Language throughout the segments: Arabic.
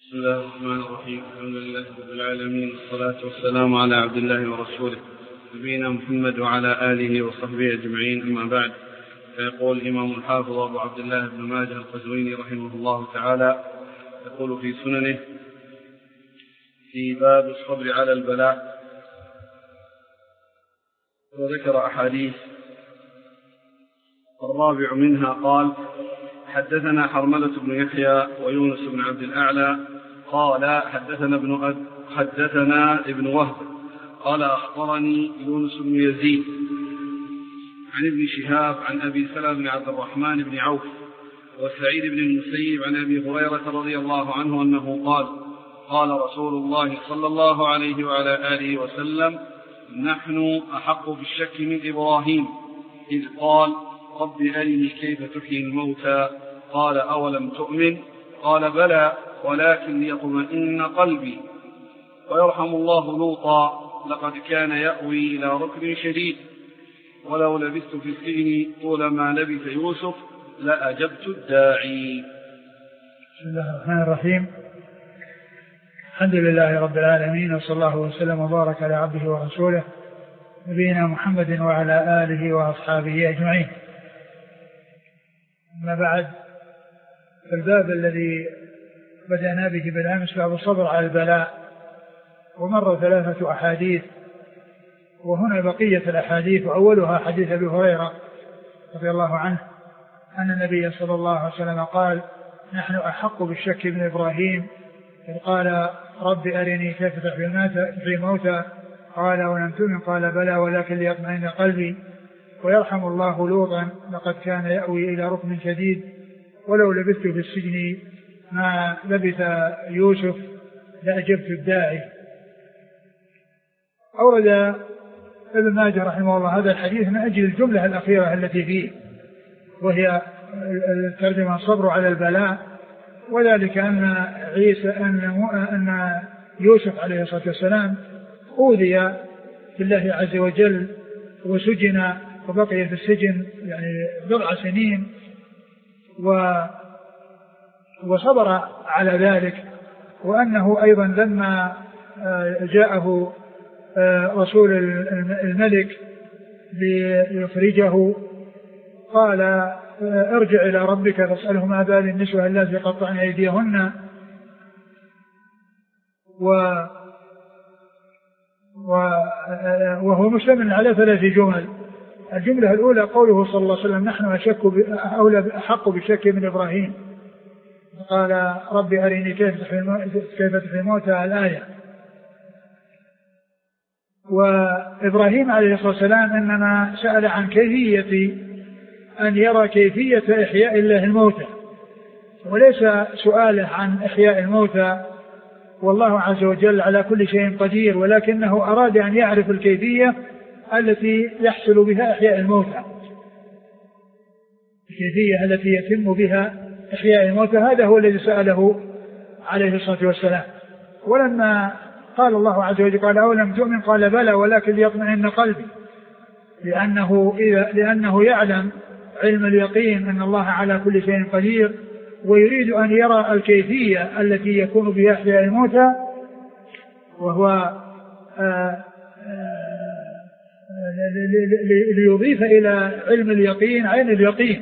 بسم الله الرحمن الرحيم. الحمد لله رب العالمين، والصلاة والسلام على عبد الله ورسوله نبينا محمد وعلى آله وصحبه أجمعين، أما بعد. فيقول الإمام الحافظ أبو عبد الله بن ماجه القزويني رحمه الله تعالى، يقول في سننه في باب الصبر على البلاء، وذكر أحاديث. الرابع منها قال: حدثنا حرملة بن يحيى ويونس بن عبد الأعلى قال حدثنا ابن وهب قال أخبرني يونس بن يزيد عن ابن شهاب عن أبي سلمة بن عبد الرحمن بن عوف وسعيد بن المسيب عن أبي هريرة رضي الله عنه أنه قال: قال رسول الله صلى الله عليه وعلى آله وسلم: نحن أحق بالشك من إبراهيم إذ قال: رب أرني كيف تحيي الموتى، قال: أولم تؤمن؟ قال: بلى ولكن ليطمئن قلبي. ويرحم الله لوطا، لقد كان يأوي إلى ركن شديد، ولو لبثت في السجن طول ما لبث يوسف لأجبت الداعي. بسم الله الرحمن الرحيم. الحمد لله رب العالمين، وصلى الله وسلم وبارك على عبده ورسوله نبينا محمد وعلى آله وأصحابه أجمعين. أما بعد، الباب الذي بدأنا به بالأمس باب الصبر على البلاء، ومر 3 أحاديث، وهنا بقية الأحاديث، وأولها حديث أبي هريرة رضي الله عنه أن النبي صلى الله عليه وسلم قال: نحن أحق بالشك من إبراهيم إذ قال: رب أرني كيف تحيي الموتى، قال: ولم تؤمن؟ قال: بلى ولكن ليطمئن قلبي. ويرحم الله لوطا، لقد كان يأوي إلى ركن شديد، ولو لبثت في السجن ما لبث يوسف لأجبت الداعي. أورد ابن ماجه رحمه الله هذا الحديث من أجل الجملة الأخيرة التي فيه، وهي الترجمة الصبر على البلاء، وذلك أن يوسف عليه الصلاة والسلام أوذي بالله عز وجل وسجن وبقي في السجن يعني 10 سنين، وصبر على ذلك. وأنه أيضا لما جاءه رسول الملك ليخرجه قال: ارجع إلى ربك فاسأله ما بال النسوة اللاتي قطعن أيديهن. وهو مشتمل على 3 جمل. الجملة الأولى قوله صلى الله عليه وسلم: نحن أحق بالشك من إبراهيم، قال: رب أرني كيف تحيي الموتى، الآية. وإبراهيم عليه الصلاة والسلام إنما سأل عن كيفية أن يرى كيفية إحياء الله الموتى، وليس سؤاله عن إحياء الموتى، والله عز وجل على كل شيء قدير، ولكنه أراد أن يعرف الكيفية التي يحصل بها إحياء الموتى، الكيفية التي يتم بها إحياء الموتى. هذا هو الذي سأله عليه الصلاة والسلام. ولما قال الله عز وجل: قال: أولم تؤمن؟ قال: بلى ولكن ليطمئن قلبي، لأنه يعلم علم اليقين أن الله على كل شيء قدير، ويريد أن يرى الكيفية التي يكون بها إحياء الموتى، وهو ليضيف إلى علم اليقين عين اليقين.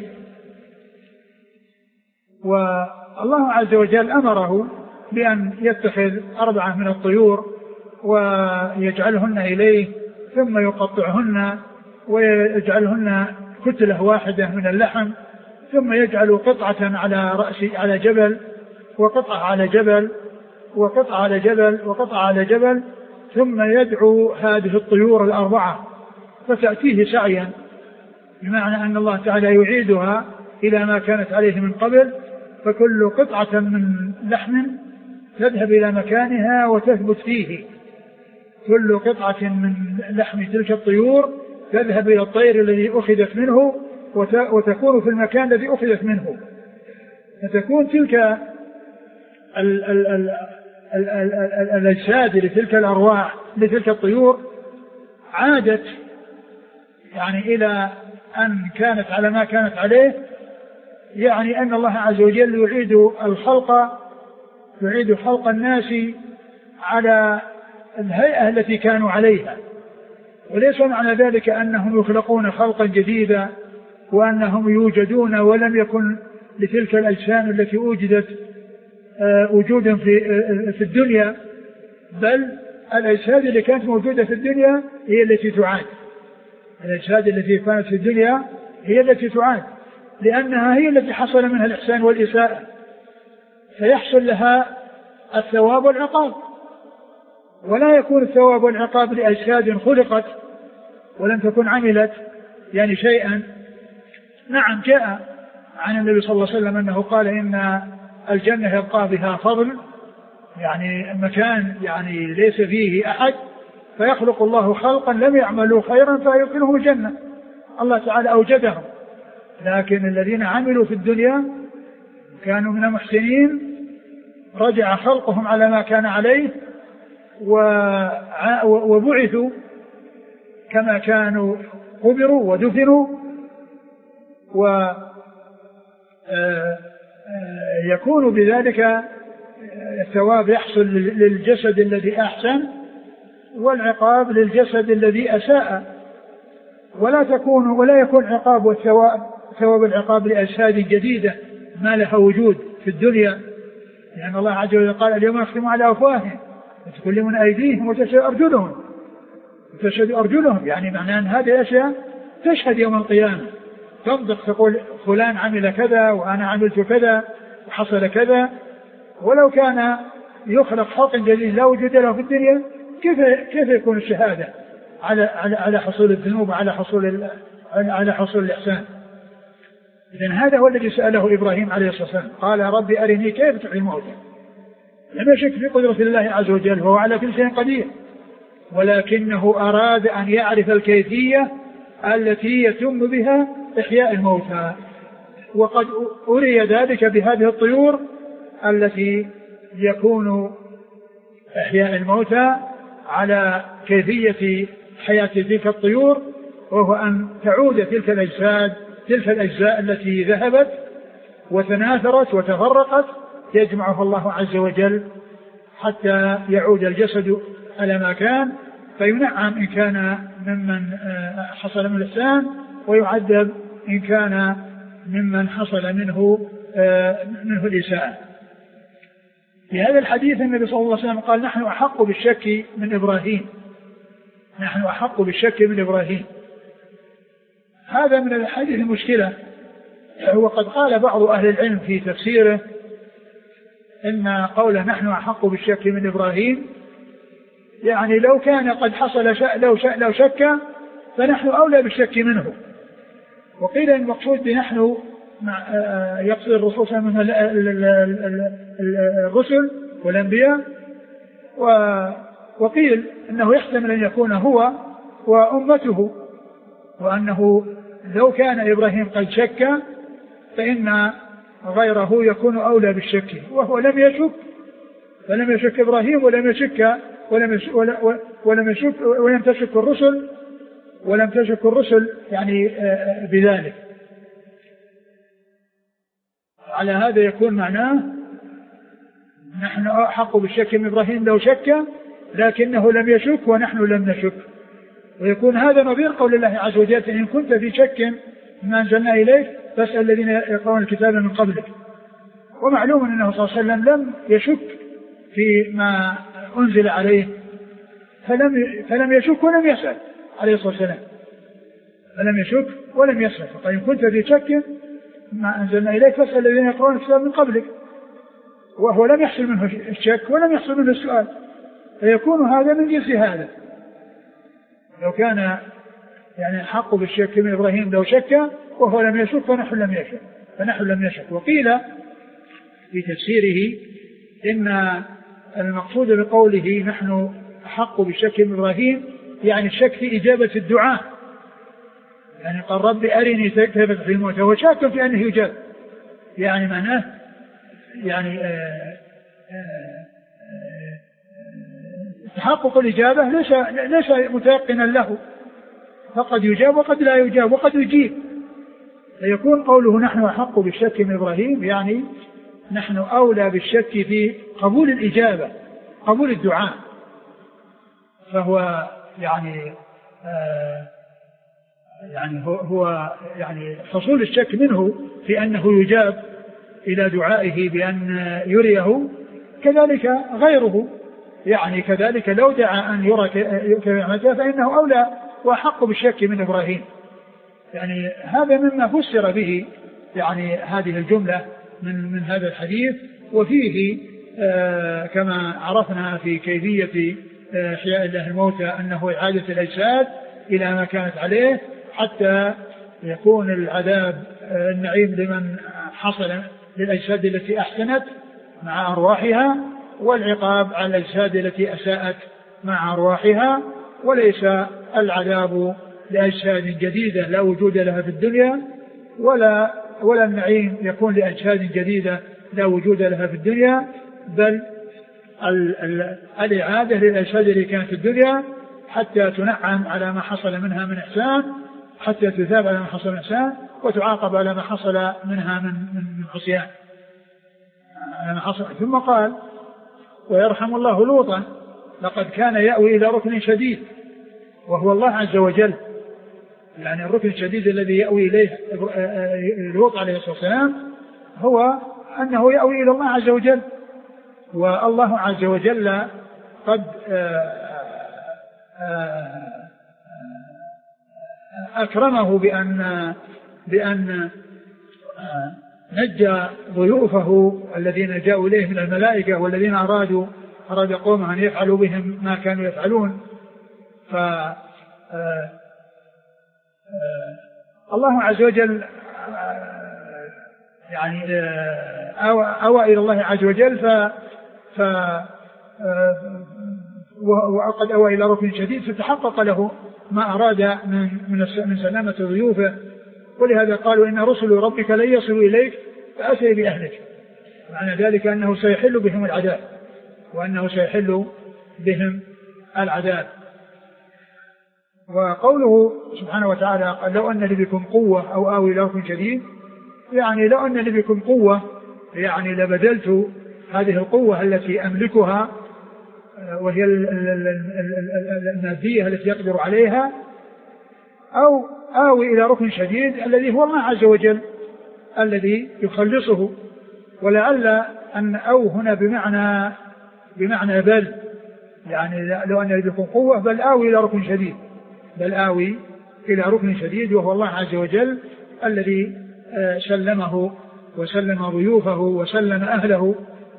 والله عز وجل أمره بأن يتخذ 4 من الطيور ويجعلهن إليه، ثم يقطعهن ويجعلهن كتلة واحدة من اللحم، ثم يجعل قطعة على جبل، وقطعة على جبل، وقطعة على جبل، وقطعة على جبل، ثم يدعو هذه الطيور 4 فتأتيه سعيا، بمعنى أن الله تعالى يعيدها إلى ما كانت عليه من قبل، فكل قطعة من لحم تذهب إلى مكانها وتثبت فيه، كل قطعة من لحم تلك الطيور تذهب إلى الطير الذي أخذت منه وتكون في المكان الذي أخذت منه، فتكون تلك الأجساد لتلك الأرواح لتلك الطيور عادت يعني إلى أن كانت على ما كانت عليه، يعني أن الله عز وجل يعيد الخلق يعيد خلق الناس على الهيئة التي كانوا عليها، وليس معنى ذلك أنهم يخلقون خلقا جديدا وأنهم يوجدون ولم يكن لتلك الأجسام التي وجدت وجودا في الدنيا، بل الأجساد اللي كانت موجودة في الدنيا هي التي تعاد. الأجساد التي كانت في الدنيا هي التي تعاد، لأنها هي التي حصل منها الإحسان والإساءة، فيحصل لها الثواب والعقاب. ولا يكون الثواب والعقاب لأجساد خلقت ولم تكن عملت يعني شيئا. نعم، جاء عن النبي صلى الله عليه وسلم أنه قال إن الجنة يبقى بها فضل، يعني مكان يعني ليس فيه أحد، فيخلق الله خلقا لم يعملوا خيرا فيدخلهم الجنة. الله تعالى أوجدهم، لكن الذين عملوا في الدنيا كانوا من المحسنين رجع خلقهم على ما كان عليه وبعثوا كما كانوا قبروا ودفنوا، ويكون بذلك الثواب يحصل للجسد الذي أحسن والعقاب للجسد الذي أساء. ولا يكون عقاب والثواب ثواب العقاب لأجساد جديدة ما لها وجود في الدنيا، لأن الله عز وجل قال اليوم نختم على أفواههم وتكلمون أيديهم وتشهد أرجلهم، يعني معناه أن هذه الأشياء تشهد يوم القيامة، تنطق تقول فلان عمل كذا وأنا عملت كذا وحصل كذا. ولو كان يخلق خلق جديد لا وجود له في الدنيا كيف يكون الشهادة على حصول الذنوب وعلى حصول الإحسان؟ إذن هذا هو الذي سأله إبراهيم عليه الصلاة والسلام، قال ربي أرني كيف تحيي الموتى. لم يشك في قدرة الله عز وجل، وهو على كل شيء قدير، ولكنه أراد أن يعرف الكيفية التي يتم بها إحياء الموتى، وقد أري ذلك بهذه الطيور التي يكون إحياء الموتى على كيفية حياة تلك الطيور، وهو أن تعود تلك الأجزاء التي ذهبت وتناثرت وتفرقت يجمعها الله عز وجل حتى يعود الجسد على ما كان، فينعم إن كان ممن حصل من الإحسان ويعذب إن كان ممن حصل منه الإساءة. في هذا الحديث النبي صلى الله عليه وسلم قال نحن أحق بالشك من إبراهيم، نحن أحق بالشك من إبراهيم. هذا من الحديث المشكلة، وقد قال بعض أهل العلم في تفسيره إن قوله نحن أحق بالشك من إبراهيم يعني لو كان قد حصل لو شك فنحن أولى بالشك منه. وقيل المقصود بنحن يقصد الرسول صلى الله عليه وسلم الرسل والأنبياء، وقيل إنه يحتمل أن يكون هو وأمته، وأنه لو كان إبراهيم قد شك فإن غيره يكون أولى بالشك، وهو لم يشك، فلم يشك إبراهيم ولم تشك الرسل يعني بذلك. على هذا يكون معناه نحن أحق بالشك من إبراهيم لو شك لكنه لم يشك ونحن لم نشك، ويكون هذا نظير قول الله عز وجل إن كنت في شك ما أنزلنا إليك فاسأل الذين يقرؤون الكتاب من قبلك. ومعلوم أنه صلى الله عليه وسلم لم يشك في ما أنزل عليه فلم يشك ولم يسأل عليه الصلاة والسلام، فلم يشك ولم يسأل. فقال إن كنت في شك ما أنزلنا إليك فاسأل الذين يقرؤون الكتاب من قبلك، وهو لم يحصل منه الشك ولم يحصل منه السؤال، فيكون هذا من جنس هذا. لو كان يعني الحق بالشك من إبراهيم لو شك وهو لم يشك فنحن لم نشك. وقيل في تفسيره إن المقصود بقوله نحن أحق بالشك من إبراهيم يعني الشك في إجابة الدعاء، يعني قال رب أرني كيف تحيي الموتى، وشاك في أنه يجاب، يعني معناه يعني تحقق الإجابة ليس متيقنا له، فقد يجاب وقد لا يجاب وقد يجيب. فيكون قوله نحن أحق بالشك من إبراهيم يعني نحن أولى بالشك في قبول الإجابة، قبول الدعاء. فهو يعني هو حصول الشك منه في أنه يجاب إلى دعائه بأن يريه، كذلك غيره، يعني كذلك لو دعا أن يرى فإنه أولى وأحق بالشك من إبراهيم. يعني هذا مما فسر به يعني هذه الجملة من هذا الحديث. وفيه كما عرفنا في كيفية إحياء الله الموتى أنه إعادة الأجساد إلى ما كانت عليه حتى يكون العذاب النعيم لمن حصل للأجساد التي أحسنت مع أرواحها، والعقاب على الأجساد التي أساءت مع أرواحها، وليس العذاب لأجساد جديدة لا وجود لها في الدنيا، ولا النعيم يكون لأجساد جديدة لا وجود لها في الدنيا، بل الإعادة للأجساد التي كانت في الدنيا حتى تنعم على ما حصل منها من إحسان، حتى تثاب على ما حصل من إحسان، وتعاقب على ما حصل منها من عصيان. ثم قال: ويرحم الله لوطا لقد كان يأوي إلى ركن شديد، وهو الله عز وجل. يعني الركن الشديد الذي يأوي إليه لوط عليه الصلاة والسلام هو أنه يأوي إلى الله عز وجل. والله عز وجل قد أكرمه بأن نجى ضيوفه الذين جاءوا إليه من الملائكة، والذين أراد قومه أن يفعلوا بهم ما كانوا يفعلون. الله عز وجل يعني أوى إلى الله عز وجل وقد أوى إلى ركن شديد، فتحقق له ما أراد من سلامة ضيوفه. ولهذا قالوا: إن رسل ربك لن يصلوا إليك فأسر بأهلك. معنى ذلك أنه سيحل بهم العذاب، وأنه سيحل بهم العذاب. وقوله سبحانه وتعالى: قال: لو أن لي بكم قوة أو آوي إلى ركن شديد، يعني لو أن لي بكم قوة يعني لبذلت هذه القوة التي أملكها وهي المادية التي يقدر عليها، أو آوي إلى ركن شديد الذي هو الله عز وجل الذي يخلصه. ولعل أن أو هنا بمعنى بل، يعني لو أن لكم قوة بل آوي إلى ركن شديد، بل آوي إلى ركن شديد، وهو الله عز وجل الذي سلمه وسلم ضيوفه وسلم أهله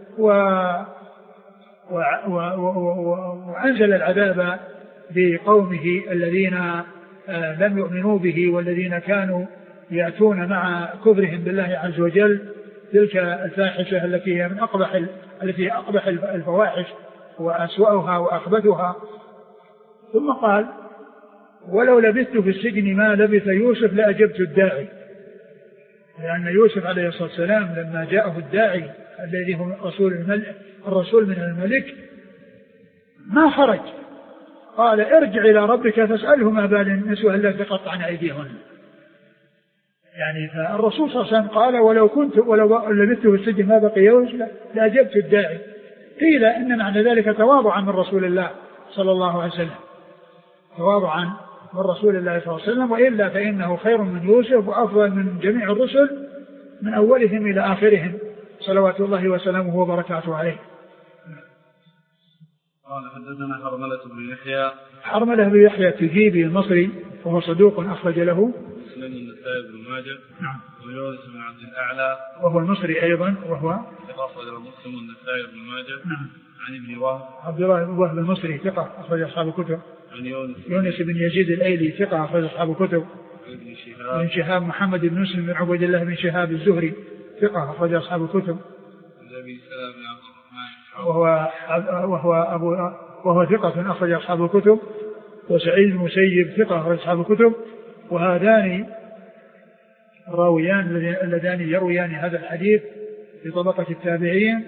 وأنزل العذاب بقومه الذين لم يؤمنوا به، والذين كانوا يأتون مع كفرهم بالله عز وجل تلك الفاحشة التي هي من أقبح الفواحش وأسوأها وأخبثها. ثم قال: ولو لبثت في السجن ما لبث يوسف لأجبت الداعي. لأن يوسف عليه الصلاة والسلام لما جاءه الداعي الذي هو الرسول من الملك ما خرج، قال: ارجع إلى ربك فاسأله ما بال النسوة التي تقطعن أيديهن. يعني فالرسول صلى الله عليه وسلم قال: ولو لبثت في السجن ما بقي يوسف لأجبت الداعي. قيل إن معنى ذلك تواضعا من رسول الله صلى الله عليه وسلم، تواضعا من رسول الله صلى الله عليه وسلم، وإلا فإنه خير من يوسف وأفضل من جميع الرسل من أولهم إلى آخرهم صلوات الله وسلامه وبركاته عليه. قال: حدثنا حرملة بن يحيى التجيبي المصري، وهو صدوق أخرج له مسلم النسائي بن ماجه. نعم. ويونس بن عبد الأعلى وهو المصري أيضا، وهو أخرج مسلم النسائي بن ماجه. نعم. عن ابن وهب عبد الله بن وهب المصري ثقة أخرج أصحاب الكتب. عن يونس بن يزيد الأيلي ثقة أخرج أصحاب الكتب. ابن شهاب محمد بن مسلم بن عبد الله بن شهاب الزهري ثقة أخرج أصحاب الكتب. وهو ثقة أخرج أصحاب الكتب. وسعيد بن المسيب ثقة أخرج أصحاب الكتب. وهذان الراويان اللذان يرويان هذا الحديث في طبقة التابعين،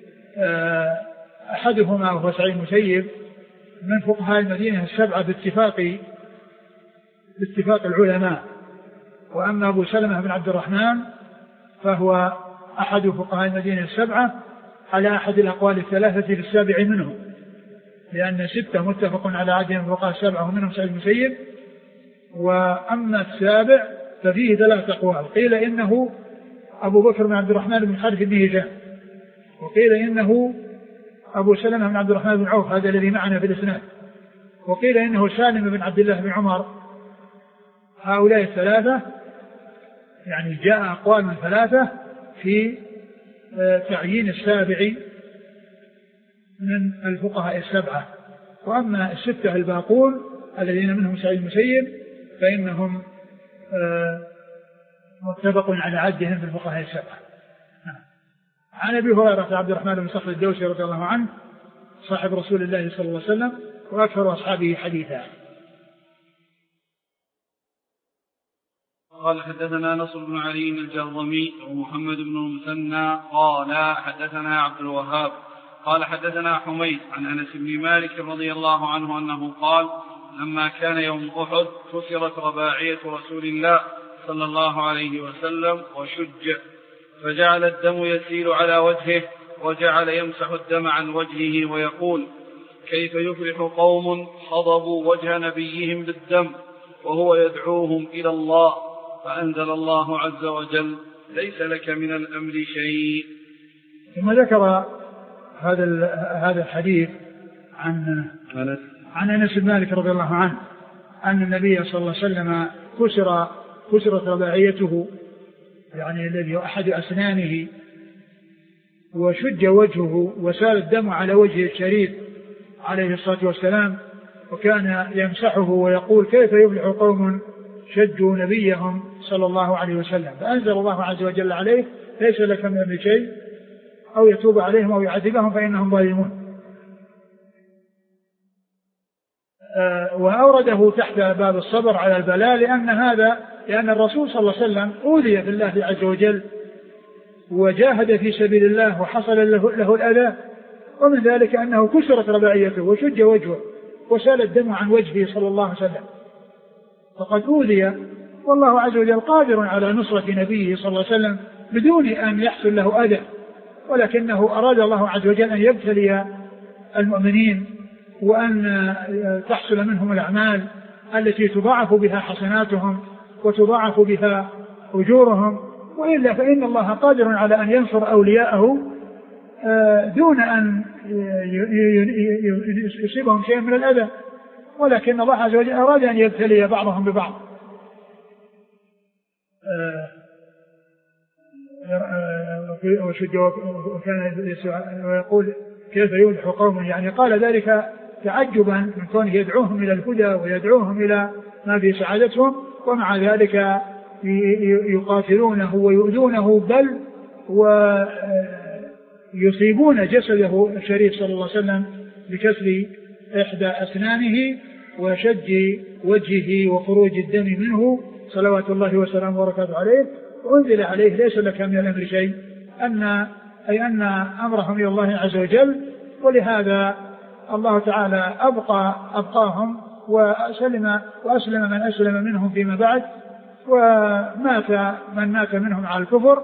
أحدهما وهو سعيد المسيب من فقهاء المدينة السبعة باتفاق العلماء. وأما أبو سلمة بن عبد الرحمن فهو أحد فقهاء المدينة السبعة على أحد الأقوال الثلاثة في السابع منهم، لأن 6 متفق على عددهم الفقهاء السبعة ومنهم سعيد بن المسيب. وأما السابع ففيه 3 أقوال، قيل إنه أبو بكر بن عبد الرحمن بن خالد بن هشام، وقيل إنه أبو سلمة بن عبد الرحمن بن عوف هذا الذي معنا في الإسناد، وقيل إنه سالم بن عبد الله بن عمر. هؤلاء الثلاثة يعني جاء أقوال من 3 في تعيين السابع من الفقهاء السبعة. وأما 6 الباقون الذين منهم سعيد المسيب فإنهم متفق على عدهم في الفقهاء السبعة. عن أبي هريرة عبد الرحمن بن صخر الدوسي رضي الله عنه صاحب رسول الله صلى الله عليه وسلم وأكثر أصحابه حديثا. قال حدثنا نصر بن علي الجهضمي ومحمد بن المثنى قال حدثنا عبد الوهاب قال حدثنا حميد عن أنس بن مالك رضي الله عنه أنه قال لما كان يوم أحد كسرت رباعية رسول الله صلى الله عليه وسلم وشج، فجعل الدم يسيل على وجهه، وجعل يمسح الدم عن وجهه ويقول كيف يفلح قوم خضبوا وجه نبيهم بالدم وهو يدعوهم إلى الله، فأنزل الله عز وجل ليس لك من الأمر شيء. ثم ذكر هذا الحديث عن أنس بن مالك رضي الله عنه أن النبي صلى الله عليه وسلم كسرت رباعيته، يعني الذي أحد أسنانه، وشج وجهه وسال الدم على وجهه الشريف عليه الصلاة والسلام، وكان يمسحه ويقول كيف يفلح قوم شجوا نبيهم صلى الله عليه وسلم، فأنزل الله عز وجل عليه ليس لك من أمر شيء، أو يتوب عليهم أو يعذبهم فإنهم ظالمون. وأورده تحت باب الصبر على البلاء، لأن الرسول صلى الله عليه وسلم أوذي في الله عز وجل وجاهد في سبيل الله وحصل له الأذى، ومن ذلك أنه كسرت رباعيته وشج وجهه وسال الدم عن وجهه صلى الله عليه وسلم، فقد أوذي، والله عز وجل قادر على نصرة نبيه صلى الله عليه وسلم بدون أن يحصل له أذى، ولكنه أراد الله عز وجل أن يبتلي المؤمنين وأن تحصل منهم الأعمال التي تضاعف بها حسناتهم وتضاعف بها أجورهم، وإلا فإن الله قادر على أن ينصر أولياءه دون أن يصيبهم شيء من الأذى، ولكن الله عز وجل أراد أن يبتلي بعضهم ببعض. ويقول كيف يفلح قوم، يعني قال ذلك تعجبا من كونه يدعوهم إلى الهدى ويدعوهم إلى ما في سعادتهم، ومع ذلك يقاتلونه ويؤذونه، بل ويصيبون جسده الشريف صلى الله عليه وسلم بكسر إحدى أسنانه وشج وجهه وخروج الدم منه صلوات الله وسلامه وبركاته عليه. وأنزل عليه ليس لك من الأمر شيء، أي أن أمرهم إلى الله عز وجل، ولهذا الله تعالى أبقاهم وأسلم من أسلم منهم فيما بعد، ومات من مات منهم على الكفر،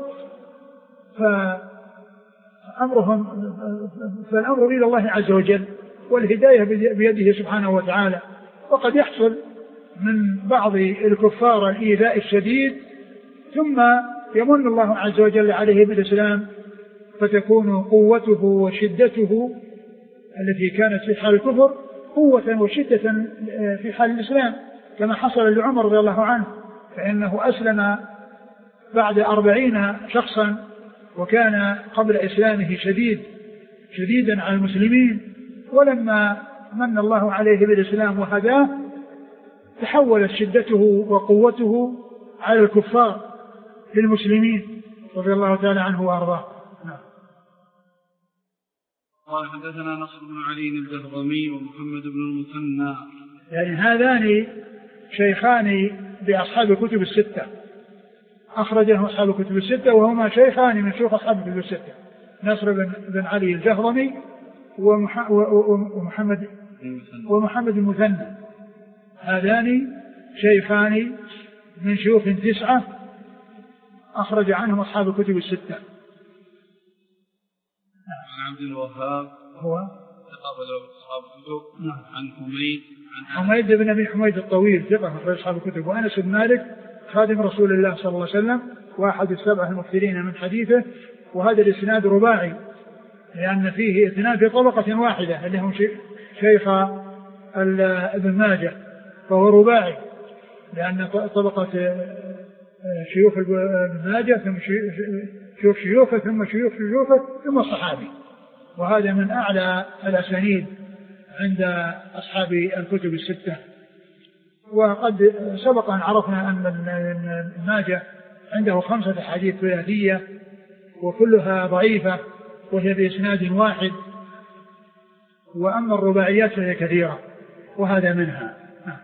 فالأمر إلى الله عز وجل، والهداية بيده سبحانه وتعالى. وقد يحصل من بعض الكفار الإيذاء الشديد ثم يمن الله عز وجل عليه بالإسلام، فتكون قوته وشدته التي كانت في حال الكفر قوة وشدة في حال الإسلام، كما حصل لعمر رضي الله عنه، فإنه أسلم بعد 40 شخصا، وكان قبل إسلامه شديدا على المسلمين، ولما من الله عليه بالإسلام وهداه تحولت شدته وقوته على الكفار للمسلمين رضي الله تعالى عنه وأرضاه. قال حدثنا نصر بن علي الجهضمي ومحمد بن المثنى، يعني هذان شيخان بأصحاب الكتب الستة، أخرجه أصحاب الكتب الستة، وهما شيخان من شيوخ أصحاب الكتب الستة، نصر بن علي الجهضمي ومحمد المثنى، هذان شيخان من شيوخ 9 أخرج عنهم أصحاب الكتب الستة. عن عبد الوهاب هو أصحاب الكتب. نعم. عن حميد بن أبي حميد الطويل ثقة أخرج أصحاب الكتب. وأنس بن مالك خادم رسول الله صلى الله عليه وسلم واحد السبعة المكثرين من حديثه. وهذا الإسناد رباعي لأن فيه اثنان في طبقة واحدة اللي هم شيخ ابن ماجه، فهو رباعي لأن طبقة شيوخ ابن ماجه ثم شيوخ شيوخه ثم شيوخ شيوخه ثم الصحابي، وهذا من أعلى الأسانيد عند أصحاب الكتب الستة. وقد سبق أن عرفنا أن ماجه عنده 5 أحاديث ثلاثية وكلها ضعيفة وهي بإسناد واحد، وأما الرباعيات فهي كثيرة وهذا منها.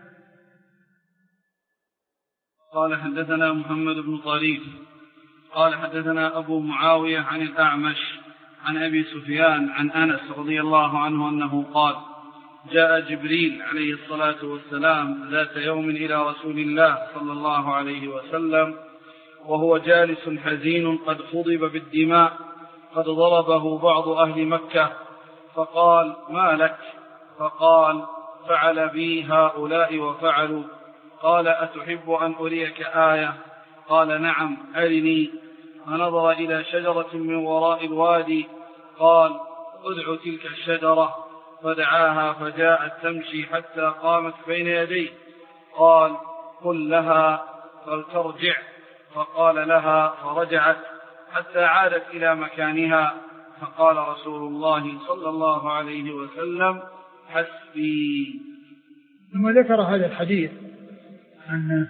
قال حدثنا محمد بن طريف قال حدثنا أبو معاوية عن الأعمش عن أبي سفيان عن أنس رضي الله عنه أنه قال: جاء جبريل عليه الصلاة والسلام ذات يوم إلى رسول الله صلى الله عليه وسلم وهو جالس حزين قد خضب بالدماء قد ضربه بعض أهل مكة، فقال: ما لك؟ فقال: فعل بي هؤلاء وفعلوا. قال: أتحب أن أريك آية؟ قال: نعم أرني. فنظر إلى شجرة من وراء الوادي قال: ادع تلك الشجرة، فدعاها فجاءت تمشي حتى قامت بين يديه. قال: قل لها فلترجع. فقال لها فرجعت حتى عادت إلى مكانها. فقال رسول الله صلى الله عليه وسلم: حسبي. ثم ذكر هذا الحديث عن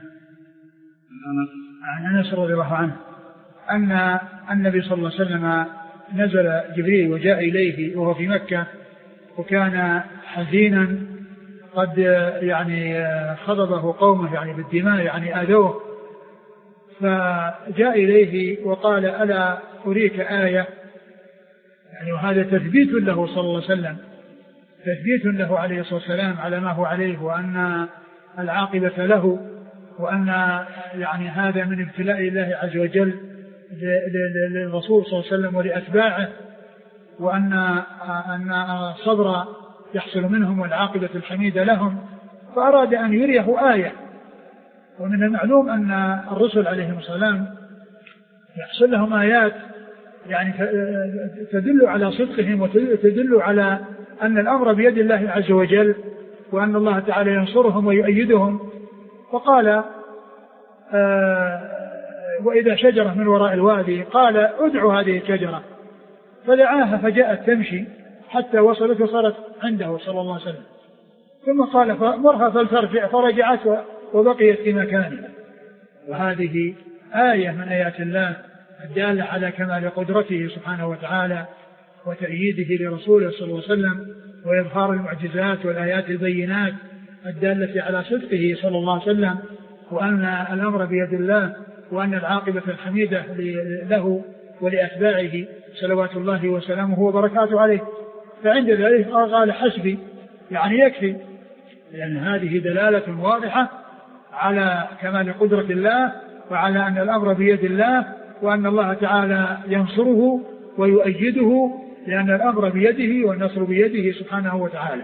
أنس رضي الله عنه أن النبي صلى الله عليه وسلم نزل جبريل وجاء إليه وهو في مكة وكان حزينا قد يعني خضبه قومه يعني بالدماء يعني آذوه، فجاء إليه وقال: ألا أريك آية؟ يعني وهذا تثبيت له صلى الله عليه وسلم، تثبيت له عليه الصلاة والسلام على ما هو عليه، وأن العاقبة له، وأن يعني هذا من ابتلاء الله عز وجل للرسول صلى الله عليه وسلم ولأتباعه، وأن الصبر يحصل منهم والعاقبة الحميدة لهم، فأراد أن يريه آية. ومن المعلوم أن الرسل عليهم السلام يحصل لهم آيات يعني تدل على صدقهم وتدل على أن الأمر بيد الله عز وجل، وأن الله تعالى ينصرهم ويؤيدهم. فقال: وإذا شجرة من وراء الوادي قال: ادعوا هذه الشجرة، فدعاها فجاءت تمشي حتى وصلت وصارت عنده صلى الله عليه وسلم، ثم قال: فأمرها فلترجع، فرجعت وبقيت في مكانها. وهذه آية من آيات الله الدالة على كمال قدرته سبحانه وتعالى وتأييده لرسوله صلى الله عليه وسلم، وإظهار المعجزات والآيات البينات الدالة على صدقه صلى الله عليه وسلم، وأن الأمر بيد الله، وأن العاقبة الحميدة له ولأتباعه صلوات الله وسلامه وبركاته عليه. فعند ذلك قال: حسبي، يعني يكفي، لأن هذه دلالة واضحة على كمال قدرة الله وعلى أن الأمر بيد الله، وأن الله تعالى ينصره ويؤيده، لأن الأمر بيده والنصر بيده سبحانه وتعالى.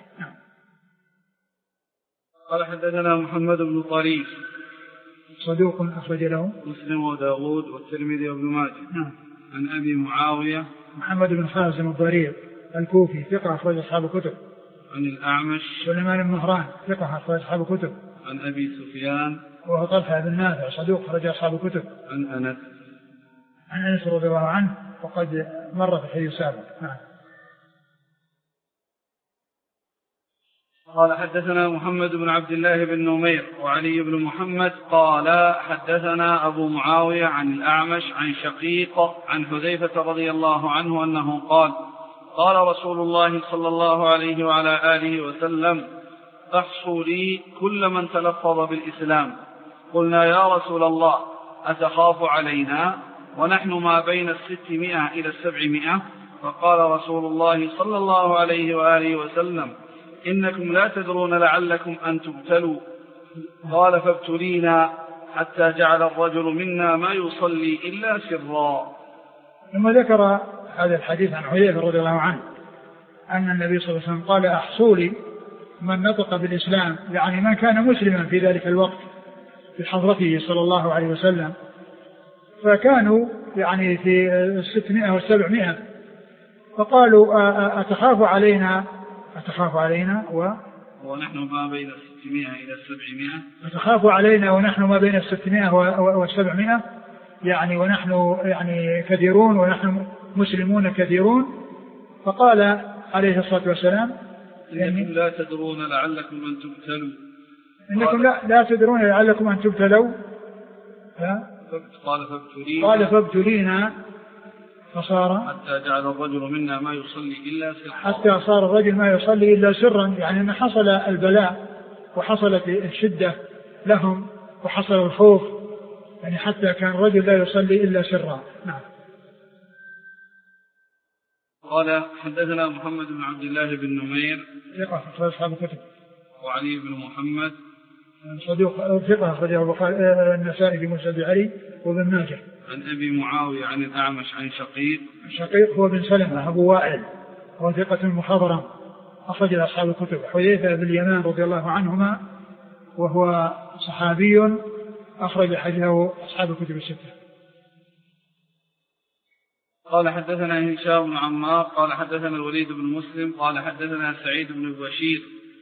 قال حدثنا محمد بن طريف صدوق أخرج له مسلم وداود والترمذي وابن ماجه. عن أبي معاوية محمد بن خازم الضرير الكوفي ثقة أخرج أصحاب الكتب. عن الأعمش سليمان بن مهران ثقة أخرج أصحاب الكتب. عن أبي سفيان وهو طلحة بن نافع صدوق أخرج أصحاب الكتب. عن أنس رضي الله عنه وقد مر في الحديث السابق. قال حدثنا محمد بن عبد الله بن نمير وعلي بن محمد قال حدثنا أبو معاوية عن الأعمش عن شقيق عن حذيفة رضي الله عنه أنه قال: قال رسول الله صلى الله عليه وعلى آله وسلم: احصوا لي كل من تلفظ بالإسلام. قلنا: يا رسول الله أتخاف علينا ونحن ما بين 600 إلى 700؟ فقال رسول الله صلى الله عليه وآله وسلم: إنكم لا تدرون لعلكم أن تبتلوا. قال: فابتلينا حتى جعل الرجل منا ما يصلي إلا سرا. ثم ذكر هذا الحديث عن حذيفة رضي الله عنه أن النبي صلى الله عليه وسلم قال أحصوا لي من نطق بالإسلام، يعني من كان مسلما في ذلك الوقت في حضرته صلى الله عليه وسلم، فكانوا يعني في 600 و700، فقالوا أتخاف علينا ونحن ما بين 600 إلى 700، أتخاف علينا ونحن ما بين 600 و700، يعني ونحن يعني كثيرون ونحن مسلمون كثيرون. فقال عليه الصلاة والسلام إنكم لا تدرون لعلكم أن تبتلوا، إنكم لا تدرون لعلكم أن تبتلوا، قال فابتلينا فصار حتى جعل الرجل منا ما يصلي إلا سرا، حتى صار الرجل ما يصلي إلا سرا، يعني أن حصل البلاء وحصلت الشدة لهم وحصل الخوف، يعني حتى كان الرجل لا يصلي إلا سرا. نعم. قال حدثنا محمد بن عبد الله بن نمير ثقة أخرج أصحاب الكتب، وعلي بن محمد صدوق ثقة أخرج النسائي في مسند علي وابن ماجه. عن أبي معاوية عن الأعمش عن شقيق هو بن سلمة أبو وائل، هو ثقة مخضرم أخرج أصحاب الكتب. حذيفة بن اليمان رضي الله عنهما وهو صحابي أخرج حديثه أصحاب الكتب الستة. قال حدثنا هشام بن عمار قال حدثنا الوليد بن مسلم قال حدثنا سعيد بن بشير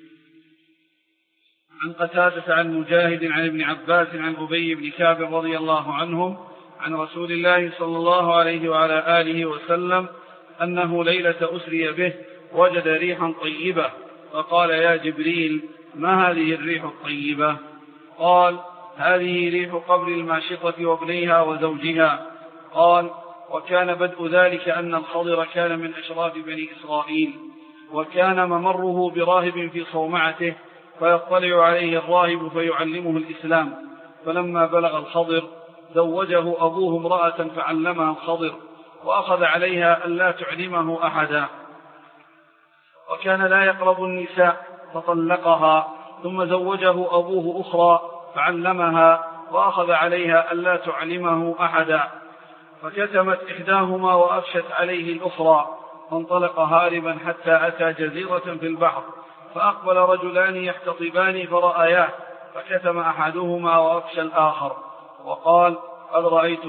عن قتادة عن مجاهد عن ابن عباس عن أبي بن كعب رضي الله عنهم عن رسول الله صلى الله عليه وعلى آله وسلم أنه ليلة أسري به وجد ريحا طيبة فقال يا جبريل ما هذه الريح الطيبة؟ قال هذه ريح قبر الماشطة وابنيها وزوجها. قال وكان بدء ذلك أن الخضر كان من أشراف بني إسرائيل، وكان ممره براهب في صومعته فيطلع عليه الراهب فيعلمه الإسلام، فلما بلغ الخضر زوجه أبوه امرأة فعلمها الخضر وأخذ عليها ألا تعلمه أحدا، وكان لا يقرب النساء فطلقها، ثم زوجه أبوه أخرى فعلمها وأخذ عليها ألا تعلمه أحدا، فكتمت إحداهما وأفشت عليه الأخرى، فانطلق هاربا حتى أتى جزيرة في البحر، فأقبل رجلان يحتطبان فرأياه، فكتم أحدهما وأفشى الآخر، وقال قد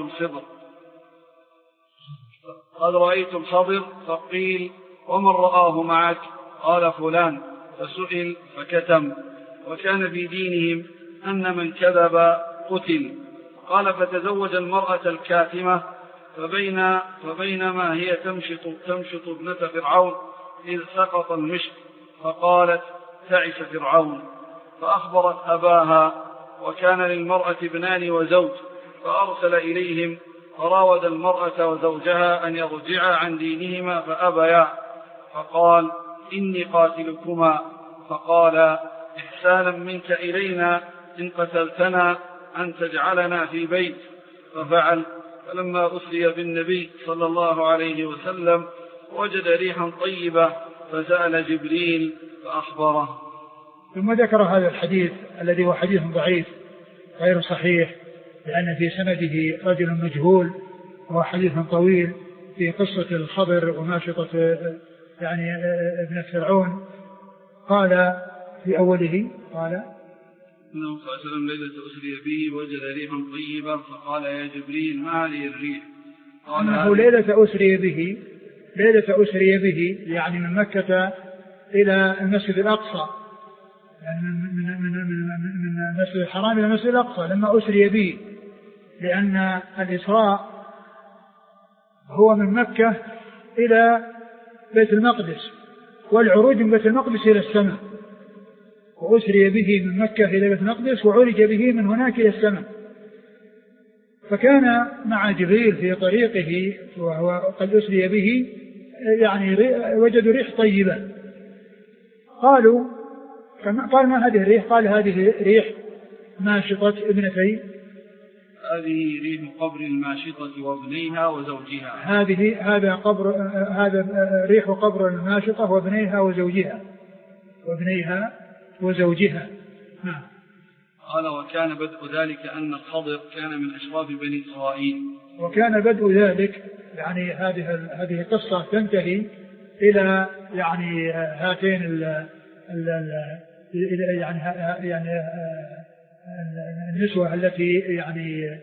رأيتم صبر، فقيل ومن رآه معك؟ قال فلان، فسئل فكتم، وكان في دينهم أن من كذب قتل. قال فتزوج المرأة الكاتمة، فبينما هي تمشط ابنة فرعون إذ سقط المشط، فقالت تعس فرعون، فأخبرت أباها، وكان للمرأة ابنان وزوج، فأرسل إليهم، فراود المرأة وزوجها أن يرجعا عن دينهما فأبيا، فقال إني قاتلكما، فقال إحسانا منك إلينا إن قتلتنا أن تجعلنا في بيت، ففعل. فلما أسري بالنبي صلى الله عليه وسلم وجد ريحا طيبة فسأل جبريل فأخبره. ثم ذكر هذا الحديث الذي هو حديث ضعيف غير صحيح، لأن في سنده رجل مجهول، وهو حديث طويل في قصة الخضر وماشطة يعني ابن فرعون. قال في أوله قال إنه صلى الله عليه وسلم ليلة أسري به وجد ريحا طيبة فقال يا جبريل ما هذه الريح؟ أنه ليلة أسري به يعني من مكة إلى المسجد الأقصى، يعني من المسجد الحرام إلى المسجد الأقصى لما أسري به، لأن الإسراء هو من مكة إلى بيت المقدس، والعروج من بيت المقدس إلى السماء، وأسري به من مكة إلى بيت المقدس وعرج به من هناك إلى السماء. فكان مع جبريل في طريقه وهو قد أسري به، يعني وجدوا ريح طيبة. قال ما هذه الريح؟ قال هذه ريح ماشطة ابنتي، هذه ريح قبر الماشطة وابنيها وزوجها. هذا ريح قبر الماشطة وابنيها وزوجها. قال وكان بدء ذلك أن الخضر كان من أشراف بني إسرائيل، وكان بدء ذلك يعني هذه القصة تنتهي إلى يعني هاتين يعني النسوة التي يعني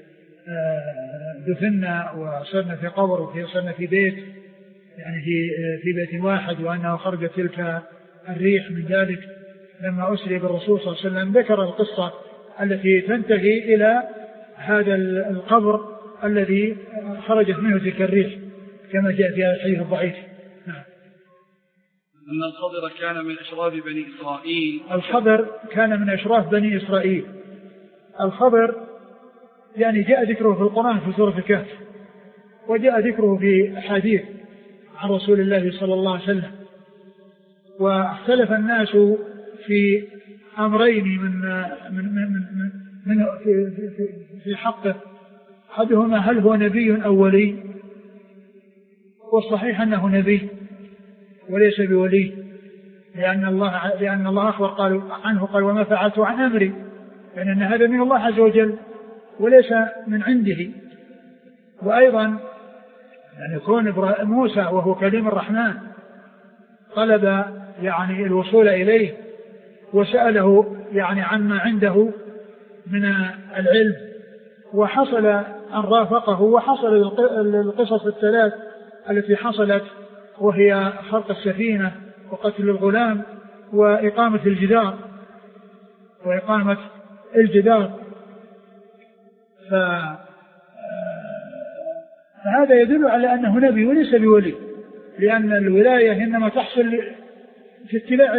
دفنا وصرنا في قبر وصرنا في بيت يعني في بيت واحد، وأنه خرجت تلك الريح من ذلك لما أسري بالرسول صلى الله عليه وسلم. ذكر القصة التي تنتهي إلى هذا القبر الذي خرجت منه تلك الريح كما جاء في الحديث الضعيف. نعم. أن الخضر كان من أشراف بني إسرائيل. الخضر كان من أشراف بني إسرائيل. الخضر يعني جاء ذكره في القرآن في سورة الكهف، وجاء ذكره في أحاديث عن رسول الله صلى الله عليه وسلم. واختلف الناس في أمرين من في حقه. أحدهما هل هو نبي أو ولي، والصحيح أنه نبي وليس بولي، لأن الله أخبر قال عنه قال وما فعلت عن أمري، يعني أن هذا من الله عز وجل وليس من عنده. وأيضا يعني يكون موسى وهو كليم الرحمن طلب يعني الوصول إليه وسأله يعني عما عنده من العلم، وحصل أن رافقه، وحصل القصص الثلاث التي حصلت، وهي خلق السفينة وقتل الغلام وإقامة الجدار. فهذا يدل على أنه نبي وليس بولي، لأن الولاية إنما تحصل في اتباع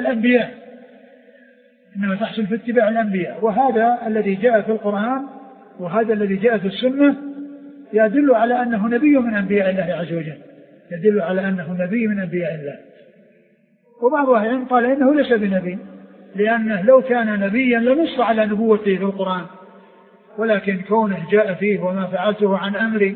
الأنبياء، وهذا الذي جاء في القرآن وهذا الذي جاء في السنة يدل على أنه نبي من أنبياء الله عز وجل، يدل على أنه نبي من أنبياء الله. وبعض أهل قال إنه ليس بنبي، لأنه لو كان نبيا لنص على نبوته في القرآن، ولكن كونه جاء فيه وما فعلته عن أمري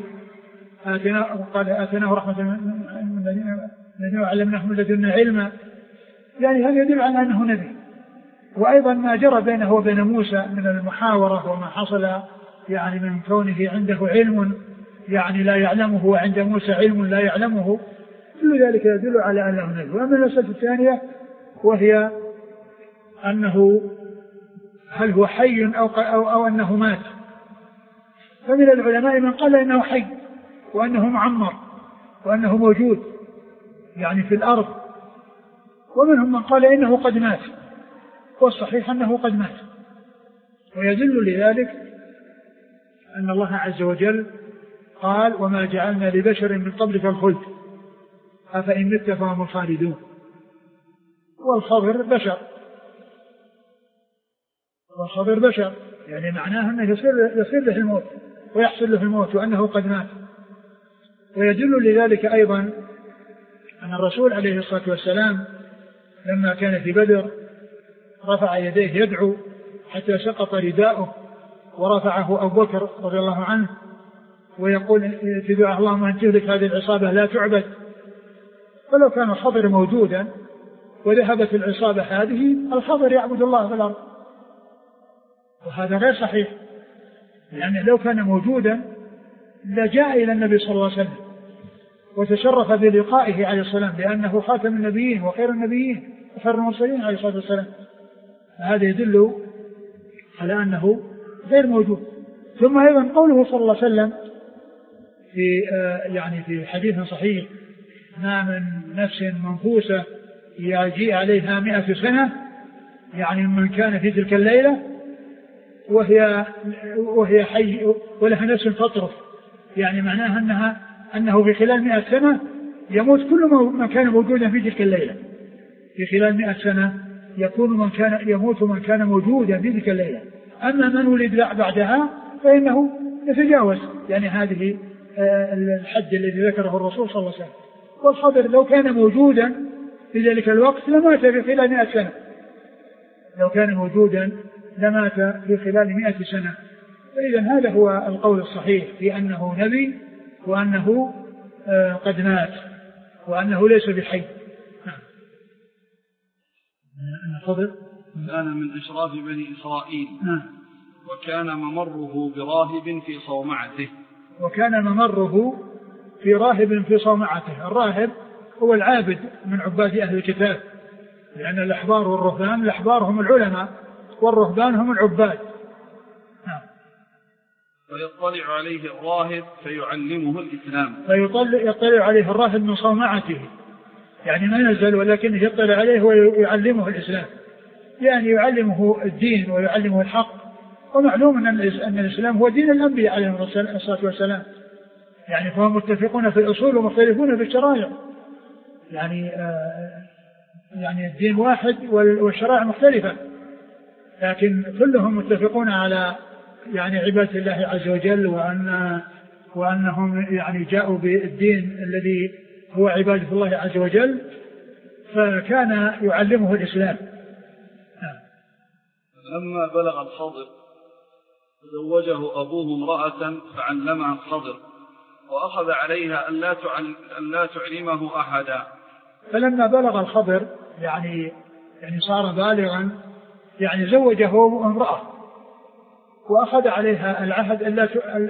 آتناه رحمة من علمناه من لدنا علما، يعني هذا يدل على أنه نبي. وأيضا ما جرى بينه وبين موسى من المحاورة وما حصل يعني من كونه عنده علم يعني لا يعلمه وعند موسى علم لا يعلمه، كل ذلك يدل على أنه نبي. وأما المسألة الثانية وهي أنه هل هو حي أو أنه مات، فمن العلماء من قال إنه حي وأنه معمر وأنه موجود يعني في الأرض، ومنهم من قال إنه قد مات، والصحيح أنه قد مات. ويدل لذلك أن الله عز وجل قال وما جعلنا لبشر من قبلك الخلد أفإن مت فهم الخالدون. والخضر بشر يعني معناه أنه يصير له الموت ويحصل له الموت وأنه قد مات. ويدل لذلك أيضا أن الرسول عليه الصلاة والسلام لما كان في بدر رفع يديه يدعو حتى سقط رداؤه، ورفعه أبو بكر رضي الله عنه ويقول في دعاء اللهم أن تهلك هذه العصابة لا تعبد. فلو كان الخضر موجودا وذهبت العصابة هذه، الخضر يعبد الله في الأرض، وهذا غير صحيح، لأنه لو كان موجودا لجاء إلى النبي صلى الله عليه وسلم وتشرف بلقائه عليه السلام، لأنه خاتم النبيين وخير النبيين وخير المرسلين عليه الصلاة والسلام. هذا يدل على أنه غير موجود. ثم أيضا قوله صلى الله عليه وسلم في حديث صحيح ما من نفس منفوسة يجيء عليها 100 سنة، يعني من كان في تلك الليلة وهي حي ولها نفس تطرف، يعني معناها أنه في خلال 100 سنة يموت كل من كان موجودا في تلك الليلة. في خلال 100 سنة يموت من كان موجودا في تلك الليلة. أما من ولد بعدها فإنه يتجاوز يعني هذه الحد الذي ذكره الرسول صلى الله عليه وسلم. والخضر لو كان موجودا في ذلك الوقت لمات في خلال 100 سنة، لو كان موجودا لمات في خلال 100 سنة. فإذا هذا هو القول الصحيح في أنه نبي وأنه قد مات وأنه ليس بحي. الخضر كان من أشراف بني إسرائيل، وكان ممره براهب في صومعته. وكان ممره في راهب في صومعته. الراهب هو العابد من عباد أهل الكتاب، لأن الأحبار والرهبان، الأحبار هم العلماء والرهبان هم العباد. فيطلع عليه الراهب فيعلمه الإسلام. فيطلع عليه الراهب من صومعته، يعني ما نزل ولكنه يطلع عليه ويعلمه الإسلام، يعني يعلمه الدين ويعلمه الحق. ومعلوم أن الإسلام هو دين الأنبياء عليهم الصلاة والسلام، يعني فهم متفقون في الأصول ومختلفون في الشرائع، يعني الدين واحد والشرائع مختلفة، لكن كلهم متفقون على يعني عبادة الله عز وجل، وأنهم يعني جاءوا بالدين الذي هو عبادة الله عز وجل، فكان يعلمه الإسلام. لما بلغ الخضر زوجه أبوه امرأة فعلمها الخضر وأخذ عليها أن لا تعلمه أحدا. فلما بلغ الخضر يعني صار بالغا، يعني زوجه امرأة وأخذ عليها العهد أن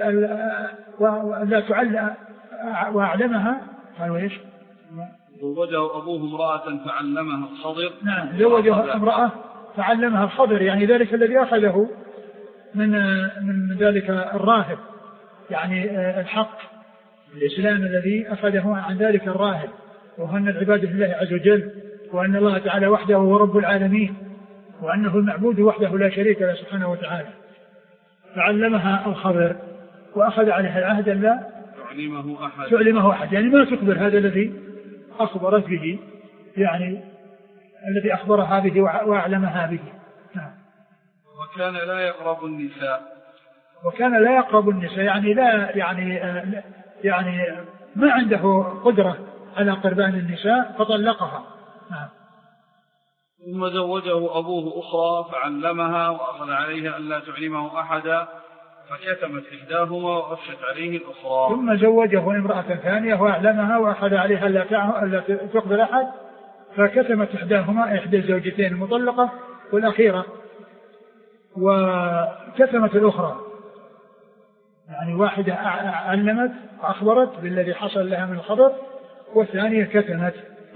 لا تعلم وأعلمها. قالوا إيش؟ زوجه أبوه امرأة فعلمها الخضر. نعم، زوجه امرأة فعلمها الخضر، يعني ذلك الذي أخذه من ذلك الراهب، يعني الحق الإسلام الذي أخذه عن ذلك الراهب، وأن العبادة لله عز وجل، وأن الله تعالى وحده هو رب العالمين، وأنه المعبود وحده لا شريك له سبحانه وتعالى. فعلمها الخضر وأخذ عليها العهد أن لا تعلمه أحد، يعني ما تخبر هذا الذي أخبرت به، يعني الذي أخبرها به وأعلمها به. وكان لا يقرب النساء، يعني ما عنده قدرة على قربان النساء فطلقها. ثم زوجه أبوه أخرى فعلمها وأخذ عليها أن لا تعلمه أحدا، فكتمت إحداهما وأفشت عليه الأخرى. ثم زوجه امرأة ثانية وأعلمها وأخذ عليها ألا تخبر أحد، فكتمت إحداهما، إحدى الزوجتين المطلقة والأخيرة، وكتمت الأخرى، يعني واحدة علمت وأخبرت بالذي حصل لها من الخبر، والثانية كتمت.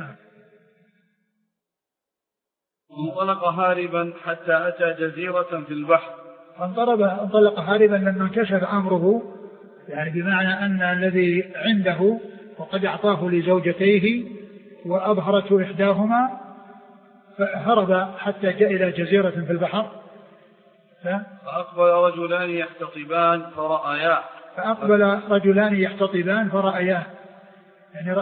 انطلق هاربا حتى أتى جزيرة في البحر. انطلق هاربا لما انكشف أمره، يعني بمعنى أن الذي عنده وقد أعطاه لزوجتيه وأظهرته إحداهما، فهرب حتى جاء إلى جزيرة في البحر. فأقبل رجلان يحتطبان فرأياه، يعني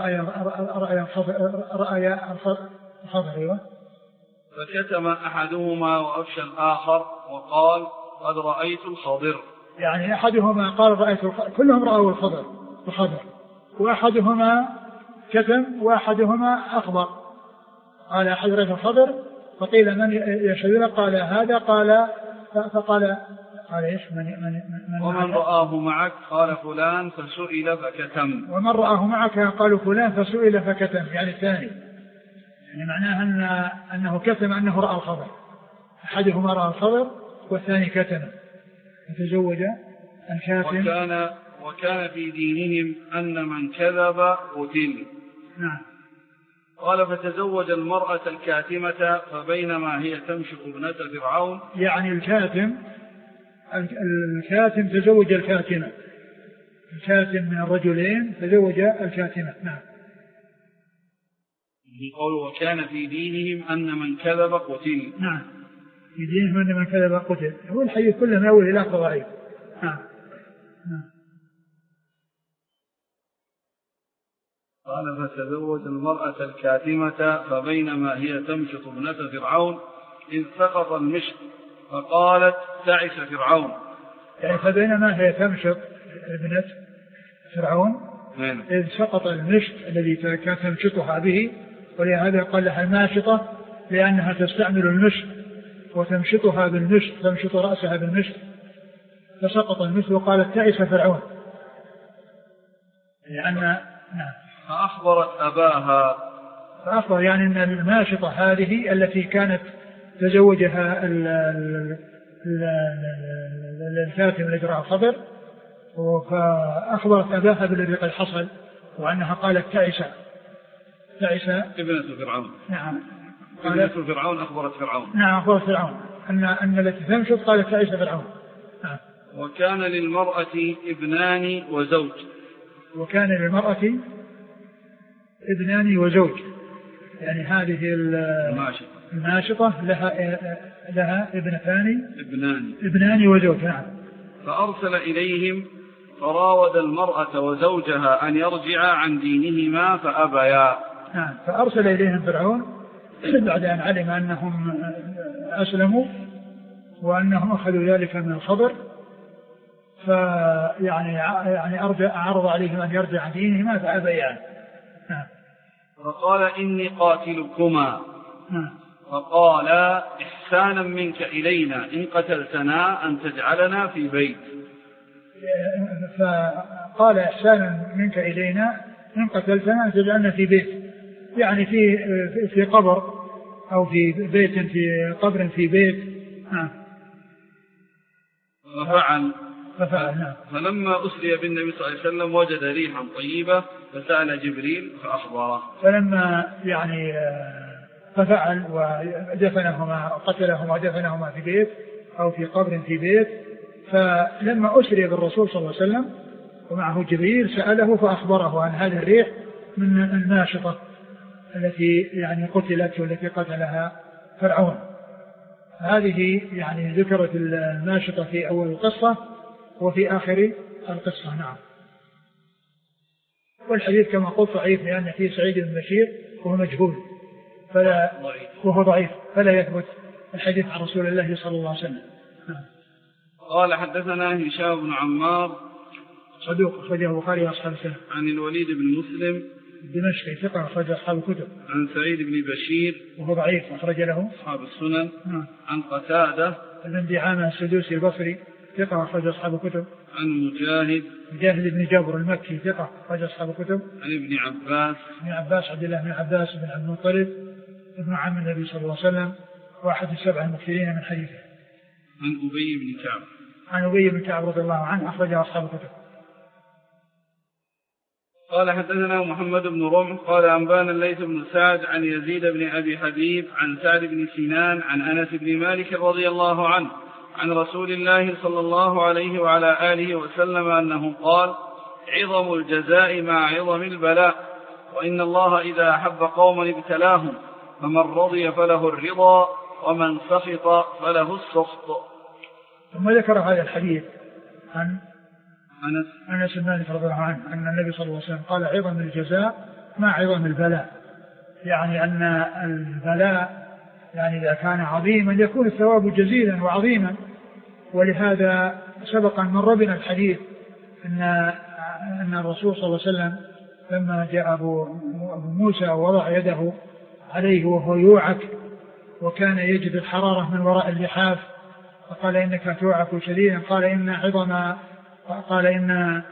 رأيا الخضر. فكتم أحدهما وأفشى الآخر وقال قد رأيت الخضر، يعني أحدهما قال رأيت كلهم رأوا الخضر، وأحدهما كتم وأحدهما أخبر. قال أحد رأيت الخضر، فقيل من يشهد؟ قال هذا. فقال إيش؟ ومن رآه معك؟ قال فلان فسئل فكتم. ومن رآه معك؟ قالوا فلان فسئل فكتم، يعني الثاني، يعني معناها أنه كتم أنه رأى الخبر، أحدهما رأى الخبر والثاني كتم. فتزوج الكاتم. وكان في دينهم أن من كذب قتل. نعم. قال فتزوج المرأة الكاتمة فبينما هي تمشق ابنة فرعون. يعني الكاتم تزوج الكاتمة، الكاتم من الرجلين تزوج الكاتمة. نعم. يقول وكان في دينهم أن من كذب قتل. نعم، في دينهم أن من كذب قتل، هو الحديث كله ما يقول إلى ضعيف. نعم. قال فتزوج المرأة الكاتمة فبينما هي تمشط ابنة فرعون إذ سقط المشط فقالت تعس فرعون. يعني فبينما هي تمشط ابنة فرعون إذ سقط المشط الذي كانت تمشطها به، ولهذا قال لها الماشطة، لأنها تستعمل المشط وتمشطها بالمشط، تمشط رأسها بالمشط، فسقط المشط وقالت تعس فرعون، لأن نعم. فأخبرت أباها، فأخبر يعني أن الماشطة هذه التي كانت تزوجها الكاتم الذي رأى الخبر، فأخبرت أباها بالذي قد حصل وأنها قالت تعس ابنة فرعون. نعم ابنة فرعون أخبرت فرعون. نعم أخبرت فرعون أن التي تنشط قالت تعس فرعون. نعم. وكان للمرأة ابنان وزوج. وكان للمرأة ابنان وزوج، يعني هذه الناشطة لها ابنان وزوج. نعم. فأرسل إليهم فراود المرأة وزوجها أن يرجعا عن دينهما فأبيا. نعم. فأرسل إليهم فرعون بعد أن علم أنهم أسلموا وأنهم أخذوا ذلك من الخبر، فيعني عرض عليهم أن يرجع عن دينهما فأبيا. نعم. فقال إني قاتلكما. فقال إحسانا منك إلينا إن قتلتنا أن تجعلنا في بيت. فقال إحسانا منك إلينا إن قتلتنا أن تجعلنا في بيت، يعني في قبر أو في بيت، في قبر في بيت. ففعل. نعم. فلما أسري بالنبي صلى الله عليه وسلم وجد ريحا طيبة فسأل جبريل فأخبره. فلما يعني ففعل ودفنهما قتلهما ودفنهما في بيت أو في قبر في بيت. فلما أسري بالرسول صلى الله عليه وسلم ومعه جبريل سأله فأخبره عن هذه الريح من الناشطة التي يعني قتلت والتي قتلها فرعون. هذه يعني ذكرت الناشطة في أول القصة وفي آخر القصة. نعم. والحديث كما قلت ضعيف لأن فيه سعيد بن بشير وهو مجهول وهو ضعيف فلا يثبت الحديث عن رسول الله صلى الله عليه وسلم. قال حدثنا هشام بن عمار صدوق أخرجه البخاري وأصحاب السنة. عن الوليد بن مسلم الدمشقي ثقة أخرج أصحاب الكتب. عن سعيد بن بشير وهو ضعيف أخرج له أصحاب السنن. عن قتادة بن دعامة السدوسي البصري ثقة أخرج أصحاب الكتب. عن مجاهد بن جبر المكي ثقة أخرج أصحاب الكتب. عن ابن عباس عبد الله بن عباس بن عبد المطلب ابن عم النبي صلى الله عليه وسلم واحد السبع المكثرين من حديثه. عن أبي بن كعب رضي الله عنه أخرج أصحاب الكتب. قال حدثنا محمد بن رمح قال أنبانا الليث بن سعد عن يزيد بن أبي حبيب عن سعد بن سنان عن أنس بن مالك رضي الله عنه عن رسول الله صلى الله عليه وعلى آله وسلم أنه قال عظم الجزاء مع عظم البلاء، وإن الله إذا أحب قوما ابتلاهم فمن رضي فله الرضا ومن سخط فله السخط. ثم ذكر هذا الحديث عن أنس بن مالك رضي الله عنه أن النبي صلى الله عليه وسلم قال عظم الجزاء مع عظم البلاء، يعني أن البلاء يعني إذا كان عظيما يكون الثواب جزيلا وعظيما. ولهذا سبق أن مر بنا الحديث أن الرسول صلى الله عليه وسلم لما جاء أبو موسى ووضع يده عليه وهو يوعك وكان يجد الحرارة من وراء اللحاف فقال إنك توعك شديدا، قال إن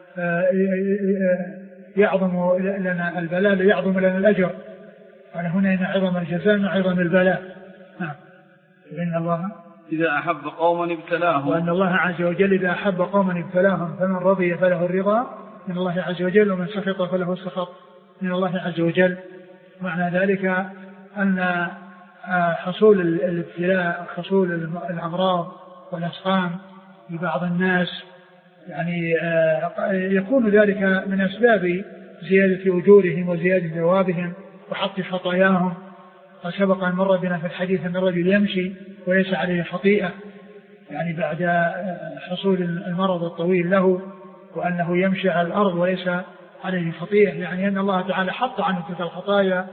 يعظم لنا البلاء يعظم لنا الأجر. قال هنا إن عظم الجزاء مع عظم البلاء. إن الله إذا أحب قوما ابتلاهم، وأن الله عز وجل إذا أحب قوما ابتلاهم فمن رضي فله الرضا من الله عز وجل ومن سخط فله السخط من الله عز وجل. معنى ذلك أن حصول الابتلاء حصول الأمراض والأسقام لبعض الناس يعني يكون ذلك من أسباب زيادة أجورهم وزيادة ثوابهم وحط خطاياهم. وسبق أن مر بنا في الحديث أن الرجل يمشي وليس عليه خطيئة، يعني بعد حصول المرض الطويل له وأنه يمشي على الأرض وليس عليه خطيئة، يعني أن الله تعالى حط عنه تلك الخطايا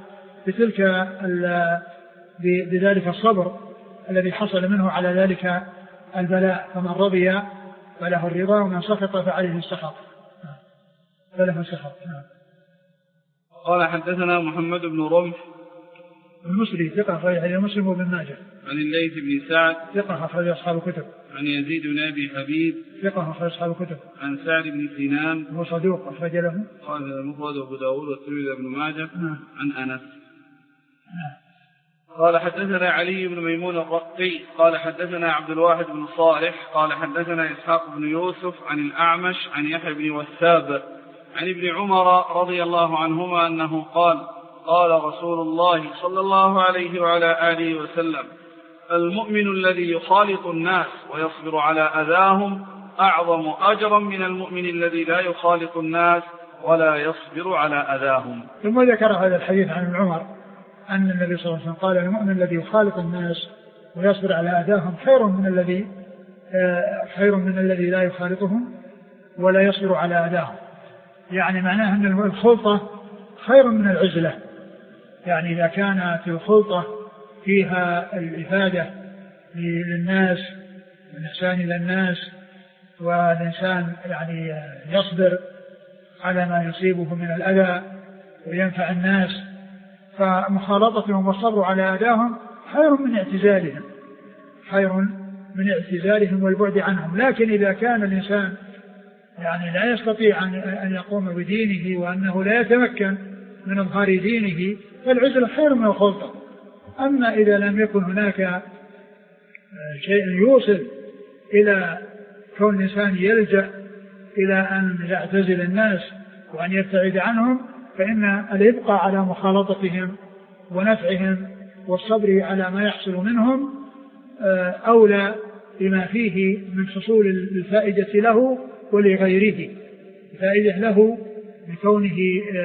بذلك الصبر الذي حصل منه على ذلك البلاء. فمن رضي فله الرضا ومن سخط فعليه السخط فله السخط. قال حدثنا محمد بن رمح المصري ثقة أخرج مسلم وابن ماجه. عن الليث بن سعد ثقة أخرج أصحاب الكتب. عن يزيد بن أبي حبيب ثقة أخرج أصحاب الكتب. عن سعد بن سنان وهو صدوق أخرج له قال المفرد وأبو داود والترمذي وابن ماجه. عن أنس. قال حدثنا علي بن ميمون الرقي قال حدثنا عبد الواحد بن صالح قال حدثنا إسحاق بن يوسف عن الأعمش عن يحيى بن وثاب عن ابن عمر رضي الله عنهما أنه قال قال رسول الله صلى الله عليه وعلى آله وسلم المؤمن الذي يخالط الناس ويصبر على أذاهم أعظم أجرا من المؤمن الذي لا يخالط الناس ولا يصبر على أذاهم. ثم ذكر هذا الحديث عن ابن عمر أن النبي صلى الله عليه وسلم قال المؤمن الذي يخالط الناس ويصبر على أذاهم خير من الذي لا يخالطهم ولا يصبر على أذاهم. يعني معناه أن الخلطة خير من العزلة. يعني إذا كانت الخلطة فيها الإفادة للناس والإحسان إلى الناس والإنسان يعني يصبر على ما يصيبه من الأذى وينفع الناس، فمخالطتهم والصبر على أذاهم خير من اعتزالهم والبعد عنهم. لكن إذا كان الإنسان يعني لا يستطيع أن يقوم بدينه وأنه لا يتمكن من إظهار دينه فالعزلة خير من الخلطة. أما إذا لم يكن هناك شيء يوصل إلى كون الإنسان يلجأ إلى أن يعتزل الناس وأن يبتعد عنهم، فإن الإبقاء على مخالطتهم ونفعهم والصبر على ما يحصل منهم أولى بما فيه من حصول الفائدة له ولغيره. الفائدة له بكونه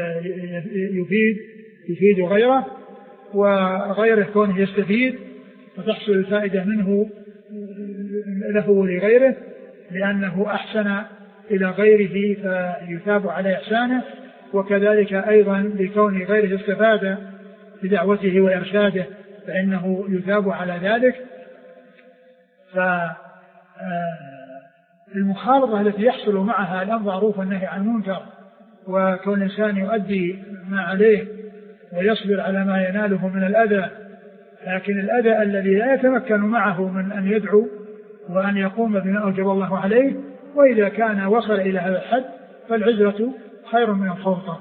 يفيد غيره، وغيره كونه يستفيد وتحصل الفائدة منه له ولغيره، لأنه أحسن إلى غيره فيثاب على إحسانه، وكذلك أيضا بكون غيره استفاد بدعوته وإرشاده فإنه يثاب على ذلك. فالمخالطة التي يحصل معها الأمر معروف والنهي عن المنكر، وكون الإنسان يؤدي ما عليه ويصبر على ما يناله من الأذى، لكن الأذى الذي لا يتمكن معه من أن يدعو وأن يقوم بما أوجب الله عليه، وإذا كان وصل إلى هذا الحد فالعزلة خير من الخلطة.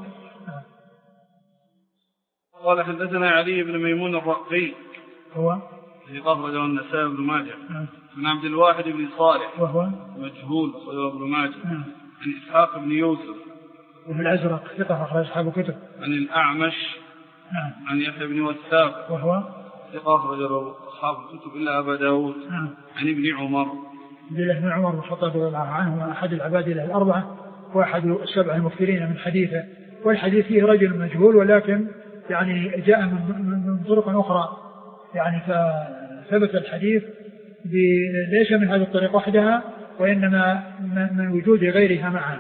قال حدثنا علي بن ميمون الرقي هو في أخرجه النسائي بن ماجه عن عبد الواحد بن صالح وهو مجهول أخرجه ابن ماجه عن إسحاق بن يوسف وفي الأزرق ثقة أخرج أصحاب الكتب عن الأعمش عن يحيى بن وثاب وهو ثقة أخرجه أصحاب الكتب إلا أبا داود عن ابن عمر ابن عمر بن الخطاب رضي الله عنه أحد العباد الأربعة وأحد السبع المكثرين من حديثه، والحديث فيه رجل مجهول ولكن يعني جاء من طرق أخرى، يعني فثبت الحديث ليس من هذه الطريق وحدها وإنما من وجود غيرها معا.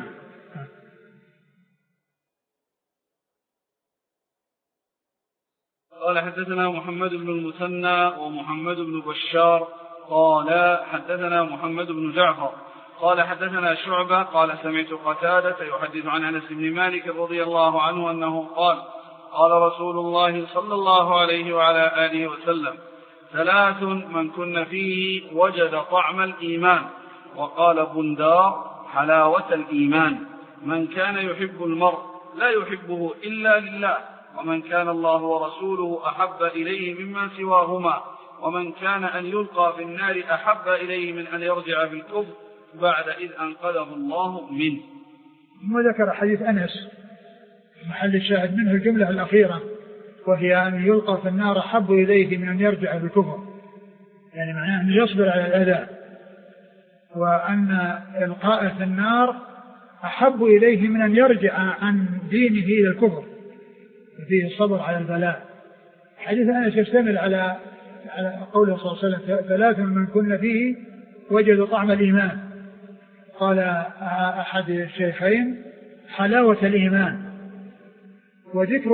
قال حدثنا محمد بن المثنى ومحمد بن بشار قال حدثنا محمد بن جعفر قال حدثنا شعبة قال سمعت قتادة يحدث عن أنس بن مالك رضي الله عنه أنه قال قال رسول الله صلى الله عليه وعلى آله وسلم ثلاث من كن فيه وجد طعم الإيمان. وقال بندار حلاوة الإيمان: من كان يحب المرء لا يحبه إلا لله، ومن كان الله ورسوله أحب إليه مما سواهما، ومن كان أن يلقى في النار أحب إليه من أن يرجع بالكفر بعد إذ أنقذه الله منه. وذكر حديث أنس محل الشاهد منه الجملة الأخيرة، وهي أن يلقى في النار أحب إليه من أن يرجع بالكفر، يعني معناه أن يصبر على الأذى، وأن إلقاء في النار أحب إليه من أن يرجع عن دينه إلى الكفر، فيه الصبر على البلاء. حديث أنس يشتمل على قوله صلى الله عليه وسلم ثلاث من كن فيه وجد طعم الإيمان. قال أحد الشيخين حلاوة الإيمان، وذكر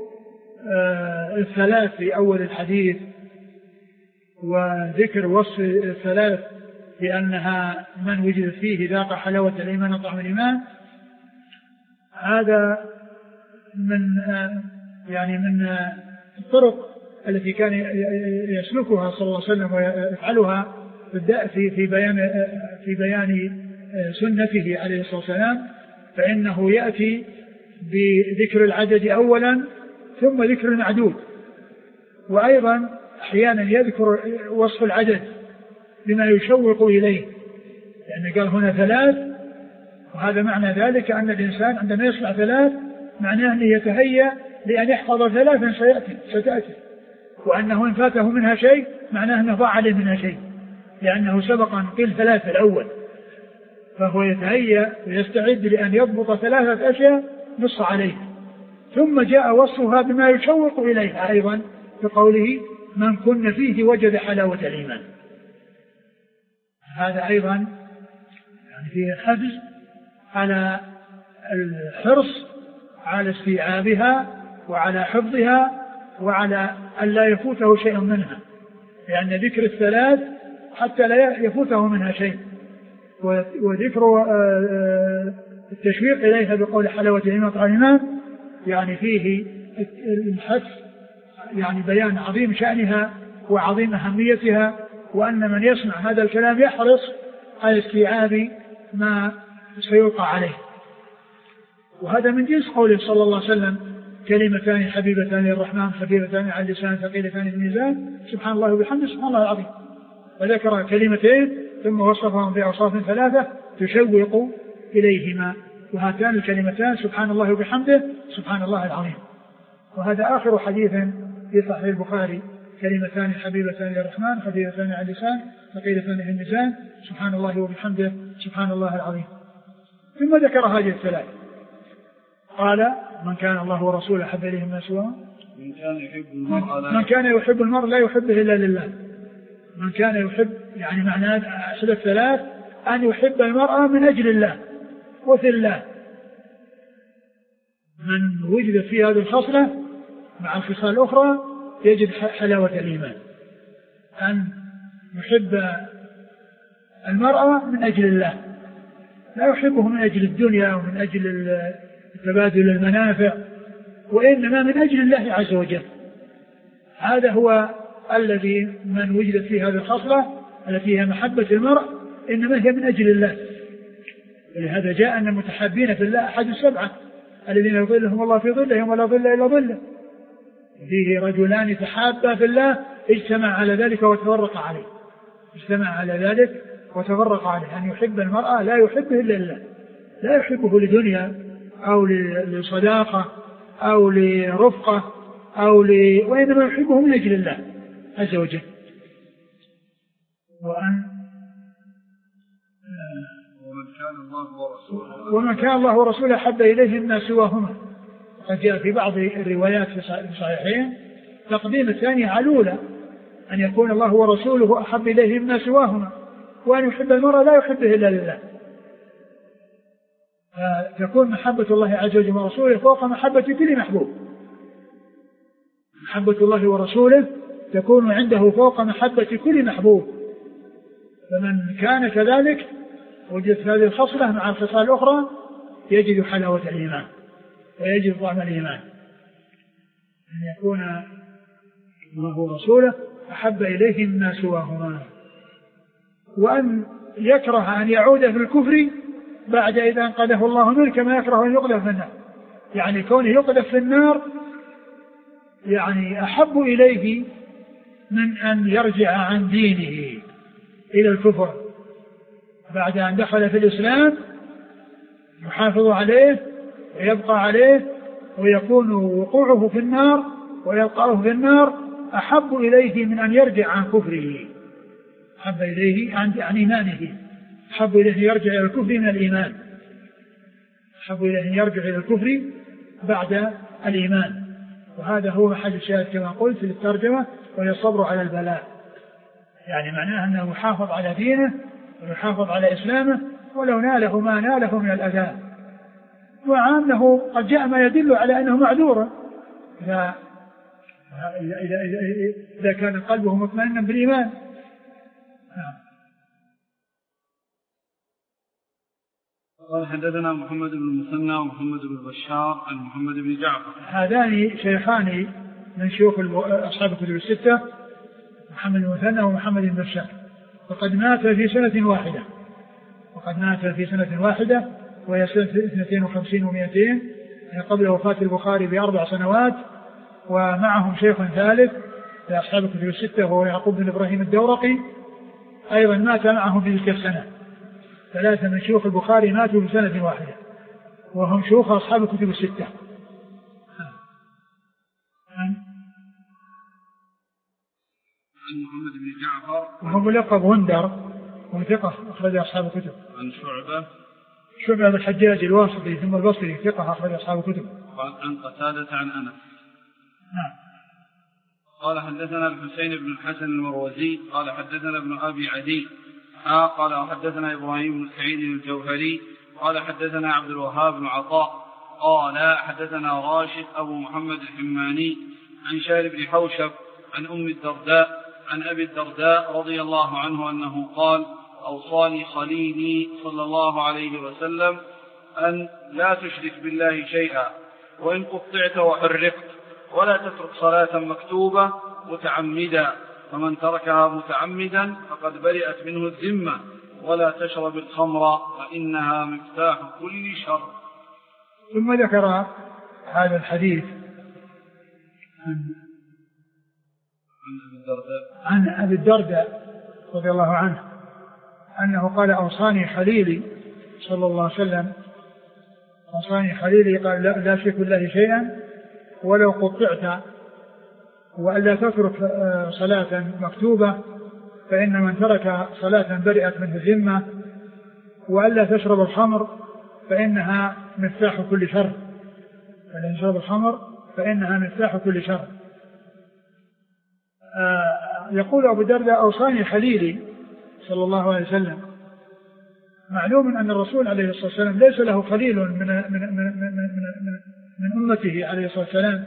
الثلاث في أول الحديث وذكر وصف الثلاث بأنها من وجد فيه ذاق حلاوة الإيمان وطعم الإيمان، هذا من الطرق التي كان يسلكها صلى الله عليه وسلم ويفعلها في بيان سنته عليه الصلاة والسلام، فإنه يأتي بذكر العدد أولا ثم ذكر المعدود، وأيضا أحيانا يذكر وصف العدد بما يشوق إليه، لأن قال هنا 3، وهذا معنى ذلك أن الإنسان عندما يسمع 3 معناه أنه يتهيأ لأن يحفظ 3 ستأتي، وأنه إن فاته منها شيء معناه أنه ضاع عليه منها شيء، لأنه سبق أن قيل 3 الأول، فهو يتهيأ ويستعد لأن يضبط 3 أشياء نص عليه. ثم جاء وصفها بما يشوق إليها أيضا بقوله من كن فيه وجد حلاوة الإيمان. هذا أيضا يعني فيه حفز على الحرص على استيعابها وعلى حفظها وعلى أن لا يفوته شيء منها، لأن ذكر 3 حتى لا يفوته منها شيء، وذكر التشويق إليها بقول حلاوة الإيمان يعني فيه الحث، يعني بيان عظيم شأنها وعظيم أهميتها، وأن من يسمع هذا الكلام يحرص على استيعاب ما سيلقى عليه. وهذا من جنس قوله صلى الله عليه وسلم كلمتان حبيبتان للرحمن خفيفتان على اللسان ثقيلتان في الميزان سبحان الله وبحمده سبحان الله العظيم، وذكر كلمتين ثم وصفهم بأوصاف 3 تشوق إليهما، وهاتان الكلمتان سبحان الله وبحمده سبحان الله العظيم. وهذا آخر حديث في صحيح البخاري كلمتان حبيبتان للرحمن خفيفتان على اللسان ثقيلتان في الميزان سبحان الله وبحمده سبحان الله العظيم. ثم ذكر هذه 3 قال من كان الله ورسوله أحب إليه مما سواه، من كان يحب المرء لا يحبه إلا لله. من كان يحب يعني معناه أحد 3 أن يحب المرأة من أجل الله وفي الله. من وجد في هذه الخصلة مع الخصال الأخرى يجد حلاوة الإيمان، أن يحب المرأة من أجل الله، لا يحبه من أجل الدنيا ومن أجل تبادل المنافع، وإنما من أجل الله عز وجل. هذا هو الذي من وجدت فيه هذه الخصلة التي هي محبة المرء إنما هي من أجل الله. ولهذا جاء أن المتحابين في الله أحد 7 الذين يظلهم الله في ظله يوم لا ظل إلا ظله، فيه رجلان تحابا في الله اجتمع على ذلك وتفرق عليه، اجتمع على ذلك وتفرق عليه. أن يحب المرأة لا يحبه إلا الله، لا يحبه لدنيا أو لصداقة أو لرفقة وإنما يحبه من أجل الله عز وجل. ومن كان الله ورسوله أحب إليه مما سواهما. قد جاء في بعض الروايات في الصحيحين تقديم الثاني على الأولى، أن يكون الله ورسوله أحب إليه مما سواهما، وأن يحب المرء لا يحبه إلا لله. فتكون محبة الله عز وجل ورسوله فوق محبة كل محبوب. محبة الله ورسوله تكون عنده فوق محبة كل محبوب. فمن كان كذلك وجدت هذه الخصلة مع الخصال الأخرى يجد حلاوة الإيمان ويجد طعم الإيمان، أن يكون الله ورسوله أحب إليه مما سواهما، وأن يكره أن يعود في الكفر بعد إذا أنقذه الله منه كما يكره أن يقذف في النار. يعني كونه يقذف في النار يعني أحب إليه من أن يرجع عن دينه إلى الكفر بعد أن دخل في الإسلام، يحافظ عليه ويبقى عليه ويكون وقوعه في النار ويلقاه في النار أحب إليه من أن يرجع عن كفره، أحب إليه عن إيمانه، أحب إليه يرجع إلى الكفر من الإيمان، أحب إليه يرجع إلى الكفر بعد الإيمان. وهذا هو محل الشاهد كما قلت في الترجمة، وهي الصبر على البلاء، يعني معناه أنه يحافظ على دينه ويحافظ على إسلامه ولو ناله ما ناله من الأذى، مع أنه قد جاء ما يدل على أنه معذور إذا كان قلبه مطمئنا بالإيمان. قال حدثنا محمد بن المثنى ومحمد بن بشار عن محمد بن جعفر. هذان شيخان من شيوخ أصحاب الكتب الستة، محمد بن المثنى ومحمد بن بشار، وقد مات في سنة واحدة وهي سنة 52 و200، يعني قبل وفاة البخاري ب4 سنوات. ومعهم شيخ ثالث لأصحاب الكتب الستة، وهو يعقوب بن إبراهيم الدورقي، أيضا مات معه في تلك السنة. 3 من شيوخ البخاري ماتوا بسنة واحدة، وهم شيوخ أصحاب الكتب الستة. عن محمد بن جعفر وهو ملقب هندر، وثقة أخرج أصحاب الكتب. عن شعبة بن الحجاج الواسطي ثم البصري، ثقة أخرج أصحاب الكتب. عن قتادة عن أنس. نعم. قال حدثنا الحسين بن الحسن المروزي قال حدثنا ابن أبي عدي قال حدثنا إبراهيم بن سعيد الجوهري قال حدثنا عبد الوهاب بن عطاء قال حدثنا راشد أبو محمد الحماني عن شهر بن حوشب عن أم الدرداء عن أبي الدرداء رضي الله عنه أنه قال: أوصاني خليلي صلى الله عليه وسلم أن لا تشرك بالله شيئا، وإن قطعت وحرقت، ولا تترك صلاة مكتوبة متعمدا، فمن تركها متعمدا فقد برئت منه الذمة، ولا تشرب الخمر فإنها مفتاح كل شر. ثم ذكر هذا الحديث عن أبي الدرداء رضي الله عنه أنه قال: أوصاني خليلي صلى الله عليه وسلم، أوصاني خليلي، قال: لا تشرك بالله شيئا ولو قطعت، وألا تترك صلاة مكتوبة، فإن من ترك صلاة برئت منه الذمة، وألا تشرب الخمر فإنها مفتاح كل شر، وألا تشرب الخمر فإنها مفتاح كل شر. يقول أبو الدرداء: أوصاني خليلي صلى الله عليه وسلم. معلوم أن الرسول عليه الصلاة والسلام ليس له خليل من أمته عليه الصلاة والسلام،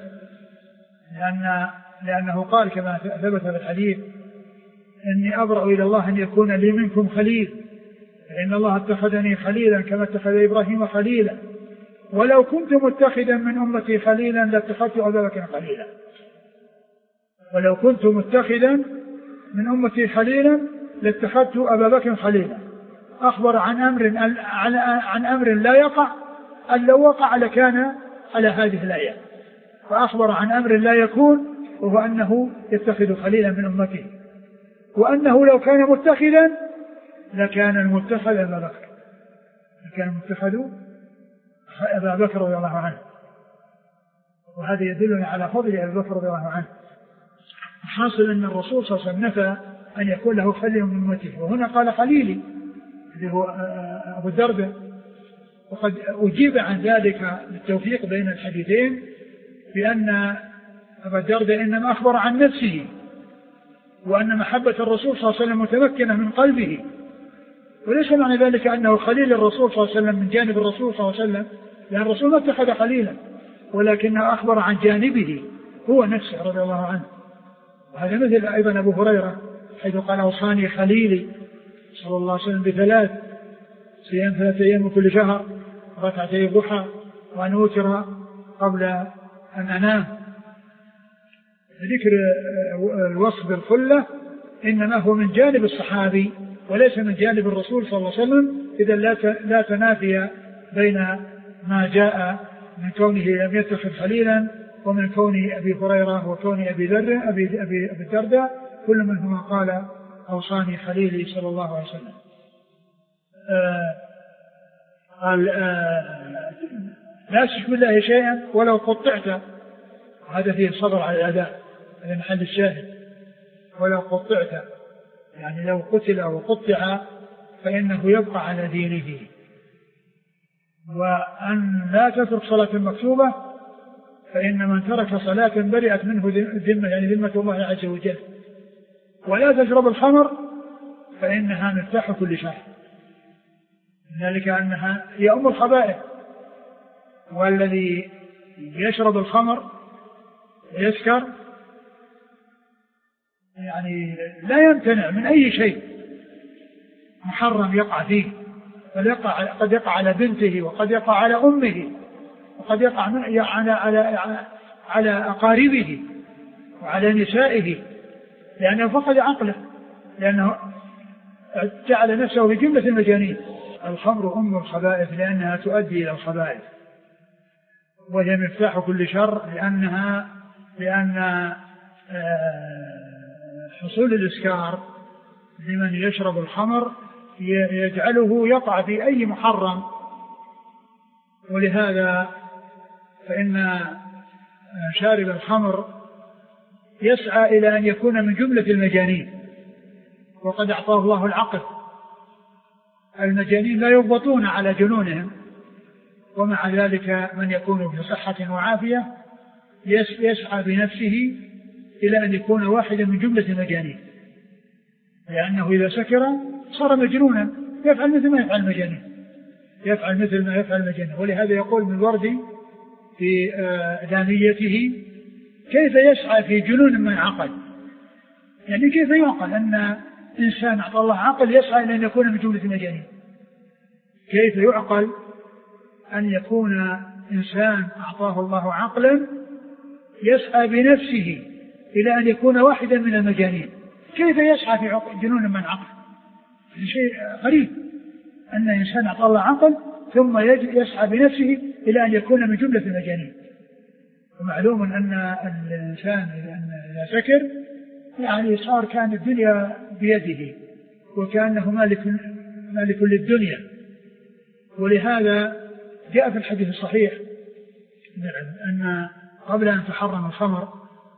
لأنه قال كما ثبت في الحديث: إني أبرأ إلى الله أن يكون لي منكم خليل، فإن الله اتخذني خليلا كما اتخذ إبراهيم خليلا، ولو كنت متخذا من أمتي خليلا لاتخذت أبا بكر خليلا. ولو كنت متخذا من أمتي خليلا لاتخذت أبا بكر خليلا. أخبر عن أمر لا يقع، أن لو وقع لكان على هذه الآية، فأخبر عن أمر لا يكون، وهو أنه يتخذ خليلا من أمته، وأنه لو كان متخذا لكان المتخذ أبا بكر، لكان المتخذ أبا بكر رضي الله عنه. وهذا يدلنا على فضل أبي بكر رضي الله عنه. حاصل أن الرسول صلى الله عليه وسلم نفى أن يكون له خليل من أمته، وهنا قال خليلي اللي هو أبو الدرداء. وقد أجيب عن ذلك بالتوفيق بين الحديثين بأن أبا الدرداء إنما أخبر عن نفسه، وأن محبة الرسول صلى الله عليه وسلم متمكنة من قلبه، وليس معنى ذلك أنه خليل الرسول صلى الله عليه وسلم من جانب الرسول صلى الله عليه وسلم، لأن الرسول ما اتخذ خليلا، ولكنه أخبر عن جانبه هو نفسه رضي الله عنه. وهذا مثل أيضا أبو هريرة حيث قال: أوصاني خليلي صلى الله عليه وسلم ب3: صيام 3 أيام من كل شهر، ركعتي الضحى، وأن أوتر قبل أن أنام. ذكر الوصف بالخلة إنما هو من جانب الصحابي وليس من جانب الرسول صلى الله عليه وسلم، إذا لا تنافي بين ما جاء من كونه لم يتخذ خليلا ومن كون أبي هريرة وكون أبي الدرداء، كل منهما قال: أوصاني خليلي صلى الله عليه وسلم. قال: لا تشرك بالله شيئا ولو قطعت، هذا فيه الصبر على الأداء، هذا محل الشاهد. ولو قطعت يعني لو قتل أو قطع فإنه يبقى على دينه. وأن لا تترك صلاة مكتوبة، فإن من ترك صلاة برئت منه الذمة، يعني ذمة الله عز وجل. ولا تشرب الخمر فإنها مفتاح كل شر، ذلك أنها هي أم الخبائث، والذي يشرب الخمر يسكر يعني لا يمتنع من أي شيء محرم يقع فيه، قد يقع على بنته، وقد يقع على أمه، وقد يقع على أقاربه وعلى نسائه، لأنه فقد عقله، لأنه جعل نفسه في جملة المجانين. الخمر أم الخبائث لأنها تؤدي إلى الخبائث، وهي مفتاح كل شر، لأن حصول الإسكار لمن يشرب الخمر يجعله يقع في أي محرم، ولهذا فإن شارب الخمر يسعى إلى أن يكون من جملة المجانين، وقد أعطاه الله العقل. المجانين لا يضبطون على جنونهم، ومع ذلك من يكون في صحة وعافية يسعى بنفسه إلى أن يكون واحدا من جملة المجانين، لأنه إذا سكر صار مجنونا يفعل مثل ما يفعل المجانين، يفعل مثل ما يفعل المجانين. ولهذا يقول من الوردي في دانيته: كيف يسعى في جنون من عقل؟ يعني كيف يعقل أن إنسان أعطى الله عقل يسعى إلى أن يكون من جملة المجانين؟ كيف يعقل أن يكون إنسان أعطاه الله عقلا يسعى بنفسه إلى أن يكون واحدا من المجانين؟ كيف يسعى في جنون من عقل؟ شيء غريب أن إنسان أعطى الله عقل ثم يسعى بنفسه إلى أن يكون من جملة المجانين. ومعلوم أن الإنسان إذا سكر يعني صار كان الدنيا بيده وكأنه مالك للدنيا. ولهذا جاء في الحديث الصحيح أن قبل أن تحرم الخمر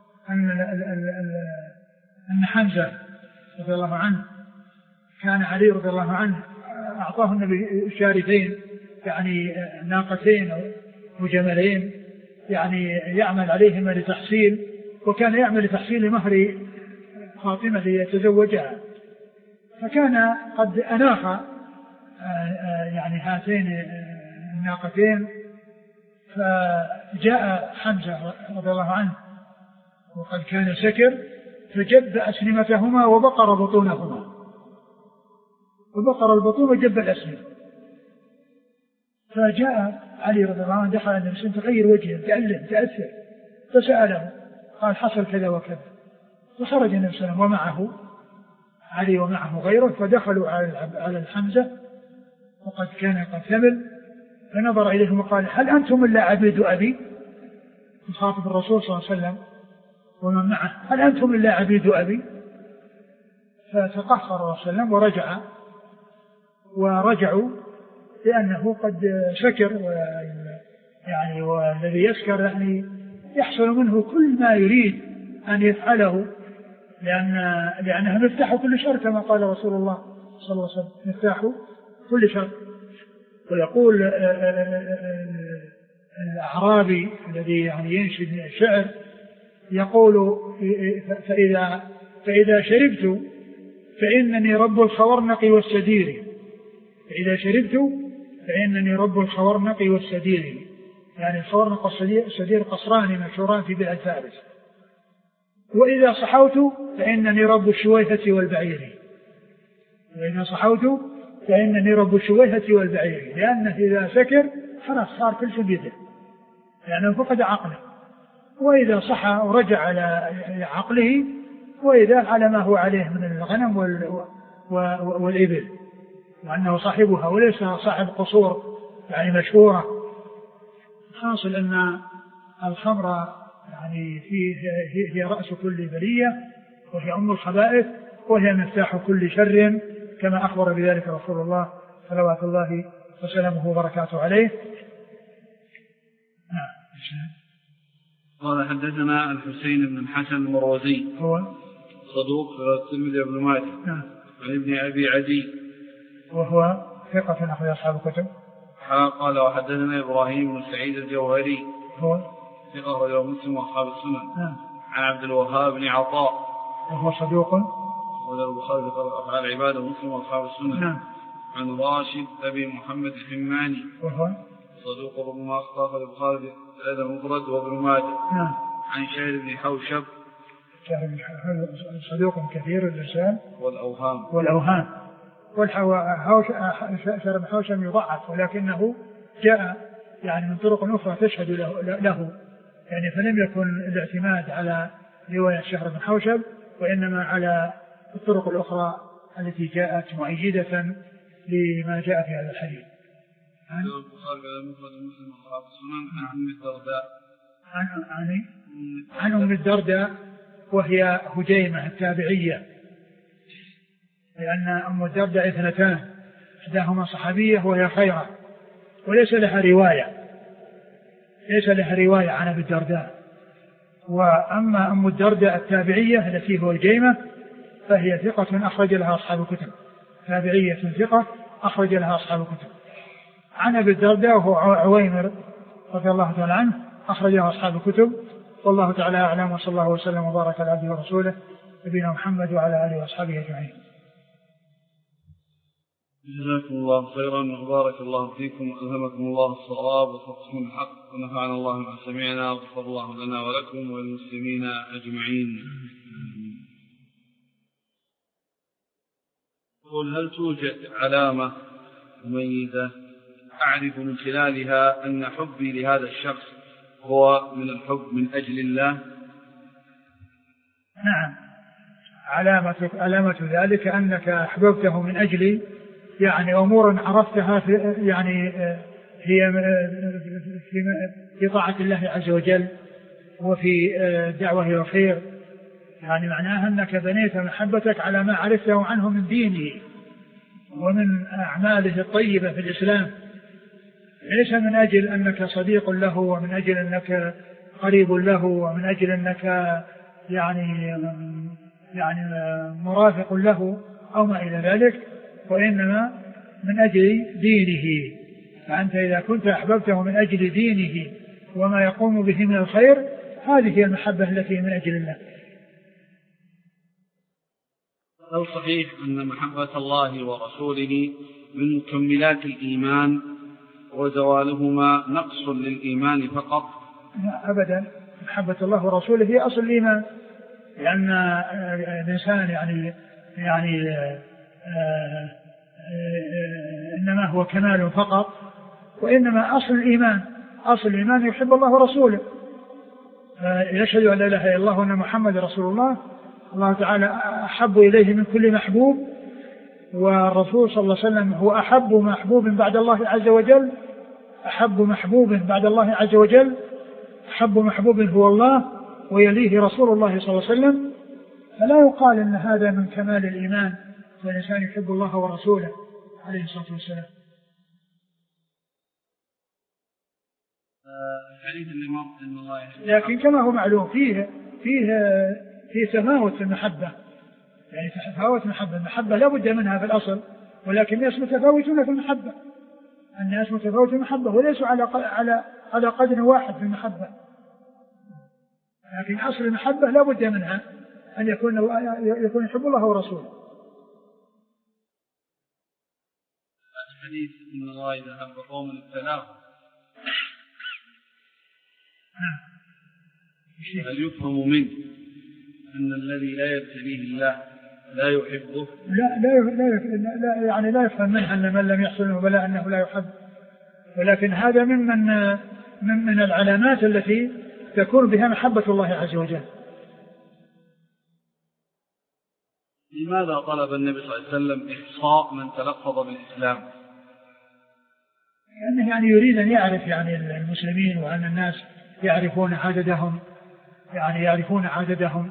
أن حمزة رضي الله عنه كان علي رضي الله عنه أعطاه النبي شارفين، يعني ناقتين وجملين، يعني يعمل عليهما لتحصيل، وكان يعمل لتحصيل مهر فاطمة ليتزوجها، فكان قد أناخ يعني هاتين الناقتين. فجاء حمزة رضي الله عنه وقد كان سكر فجب أسلمتهما وبقر بطونهما، وبقر البطون وجب الأسلمة. فجاء علي رضي الله عنه دخل النبي صلى الله عليه وسلم تغير وجهه تأثر، فسأله قال حصل كذا وكذا. فخرج النبي صلى الله عليه وسلم ومعه علي ومعه غيره، فدخلوا على الحمزة وقد كان قد ثمل، فنظر إليهم وقال هل أنتم إلا عبيد أبي؟ يخاطب الرسول صلى الله عليه وسلم ومن معه هل أنتم إلا عبيد أبي؟ فتقهقر الرسول صلى الله عليه وسلم ورجعوا لأنه قد سكر، يعني والذي يسكر يعني يحصل منه كل ما يريد أن يفعله، لأنها مفتاح كل شر كما قال رسول الله صلى الله عليه وسلم مفتاح كل شر. ويقول الأعرابي الذي يعني ينشد الشعر يقول فإذا شربت فإنني رب الخورنق والسدير، فإذا شربت فإنني رب الخورنق والسدير، يعني الخورنق والسدير قصران مشهوران في بلاد فارس. وإذا صحوت فإنني رب الشويهة والبعير، وإذا صحوت فإنني رب الشويهة والبعير، لأنه إذا سكر خلاص صار كل شيء بيده، لأنه فقد عقله. وإذا صحى ورجع على عقله، وإذا على ما هو عليه من الغنم والإبل، وأنه صاحبها وليس صاحب قصور يعني مشهورة. حاصل أن الخمر يعني هي رأس كل بلية، وهي أم الخبائث، وهي مفتاح كل شر كما أخبر بذلك رسول الله صلوات الله وسلامه وبركاته عليه. قال حدثنا الحسين بن الحسن المروزي هو صدوق في الترمذي وابن ماجه عن ابن أبي عدي وهو ثقة أخرج أصحاب الكتب. قال وحدثنا إبراهيم بن سعيد الجوهري هو ثقة أخرجه مسلم وأصحاب السنن عن عبد الوهاب بن عطاء وهو صدوق وله البخاري في أفعال العباد ومسلم وأصحاب السنن عن راشد أبي محمد الحماني وهو صدوق ربما أخطأ في البخاري في المفرد وابن ماجه عن شهر بن حوشب صدوق كثير اللسان والأوهام شهر بن حوشب يضعف، ولكنه جاء يعني من طرق أخرى تشهد له، يعني فلم يكن الاعتماد على رواية شهر بن حوشب، وإنما على الطرق الأخرى التي جاءت مؤيدة لما جاء في هذا الحديث. عن البخاري في المفرد ومسلم وأصحاب السنن عن أم الدرداء عن أم الدرداء وهي هجيمة التابعية، لأن أم الدرداء اثنتان، إحداهما صحابية وهي خيرة، وليس لها رواية عن أبي الدرداء. وأما أم الدرداء التابعية التي هو هجيمة فهي ثقة أخرج لها أصحاب الكتب، تابعية ثقة أخرج لها أصحاب الكتب. عن أبي الدرداء وهو عويمر رضي الله تعالى عنه أخرج لها أصحاب الكتب. والله تعالى أعلم، وصلى الله وسلم وبارك على عبده ورسوله نبينا محمد وعلى آله وأصحابه أجمعين. جزاكم الله خيرا وبارك الله فيكم وألهمكم الله الصواب وصدقكم الحق ونفعنا الله ما سمعنا وغفر الله لنا ولكم وللمسلمين أجمعين. قل هل توجد علامة مميزة أعرف من خلالها أن حبي لهذا الشخص هو من الحب من أجل الله؟ نعم، علامة ذلك أنك أحببته من أجل يعني أمور عرفتها يعني هي في طاعة الله عز وجل وفي دعوة والخير، يعني معناها أنك بنيت محبتك على ما عرفته عنه من دينه ومن أعماله الطيبة في الإسلام، ليس من أجل أنك صديق له ومن أجل أنك قريب له ومن أجل أنك يعني مرافق له أو ما إلى ذلك، وإنما من أجل دينه. فأنت إذا كنت أحببته من أجل دينه وما يقوم به من الخير، هذه هي المحبة التي من أجل الله. هل صحيح أن محبة الله ورسوله من مكملات الإيمان وزوالهما نقص للإيمان فقط؟ لا أبدا، محبة الله ورسوله هي أصل الإيمان، لأن الإنسان يعني إنما هو كمال فقط، وإنما أصل الإيمان يحب الله ورسوله، يشهد أن لا إله إلا الله وأن محمد رسول الله. الله تعالى أحب إليه من كل محبوب، والرسول صلى الله عليه وسلم هو أحب محبوب بعد الله عز وجل، أحب محبوب بعد الله عز وجل، أحب محبوب هو الله ويليه رسول الله صلى الله عليه وسلم. فلا يقال أن هذا من كمال الإيمان والإنسان يحب الله ورسوله عليه الصلاة والسلام. لكن كما هو معلوم فيه تفاوت في المحبة، يعني تفاوت المحبة لا بد منها في الأصل، ولكن الناس متفاوتون في المحبة، الناس متفاوتون في المحبة وليسوا على قدر واحد في المحبة، لكن أصل المحبة لا بد منها أن يكون يحب الله ورسوله. الحديث إن الله إذا أحب قوما ابتلاهم، هل يفهم منه أن الذي لا يبتليه الله لا يحبه؟ لا يعني لا يفهم منه أن من لم يحصل بلاء أنه لا يحب، ولكن هذا من العلامات التي تكون بها محبة الله عز وجل. لماذا طلب النبي صلى الله عليه وسلم إحصاء من تلفظ بالإسلام؟ لأنه يعني يريد أن يعرف يعني المسلمين وأن الناس يعرفون عددهم.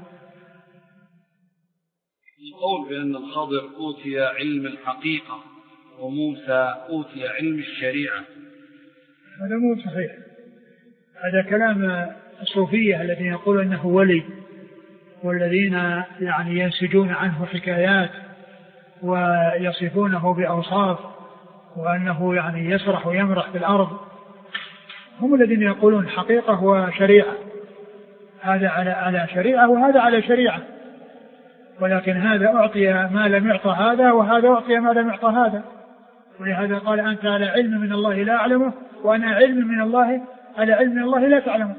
القول بأن الخضر أوتي علم الحقيقة وموسى أوتي علم الشريعة هذا مو صحيح، هذا كلام الصوفية الذين يقولون أنه ولي، والذين يعني ينسجون عنه حكايات ويصفونه بأوصاف وأنه يعني يسرح ويمرح في الأرض، هم الذين يقولون حقيقة وشريعة، هذا على شريعة وهذا على شريعة، ولكن هذا أعطي ما لم يعطى هذا وهذا أعطي ما لم يعطى هذا، ولهذا قال أنت على علم من الله لا أعلمه وأنا على علم من الله لا تعلمه.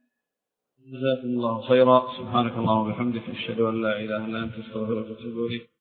جزاكم الله خيرا. سبحانك اللهم وبحمدك أشهد أن لا إله إلا أنت أستغفرك وأتوب إليك.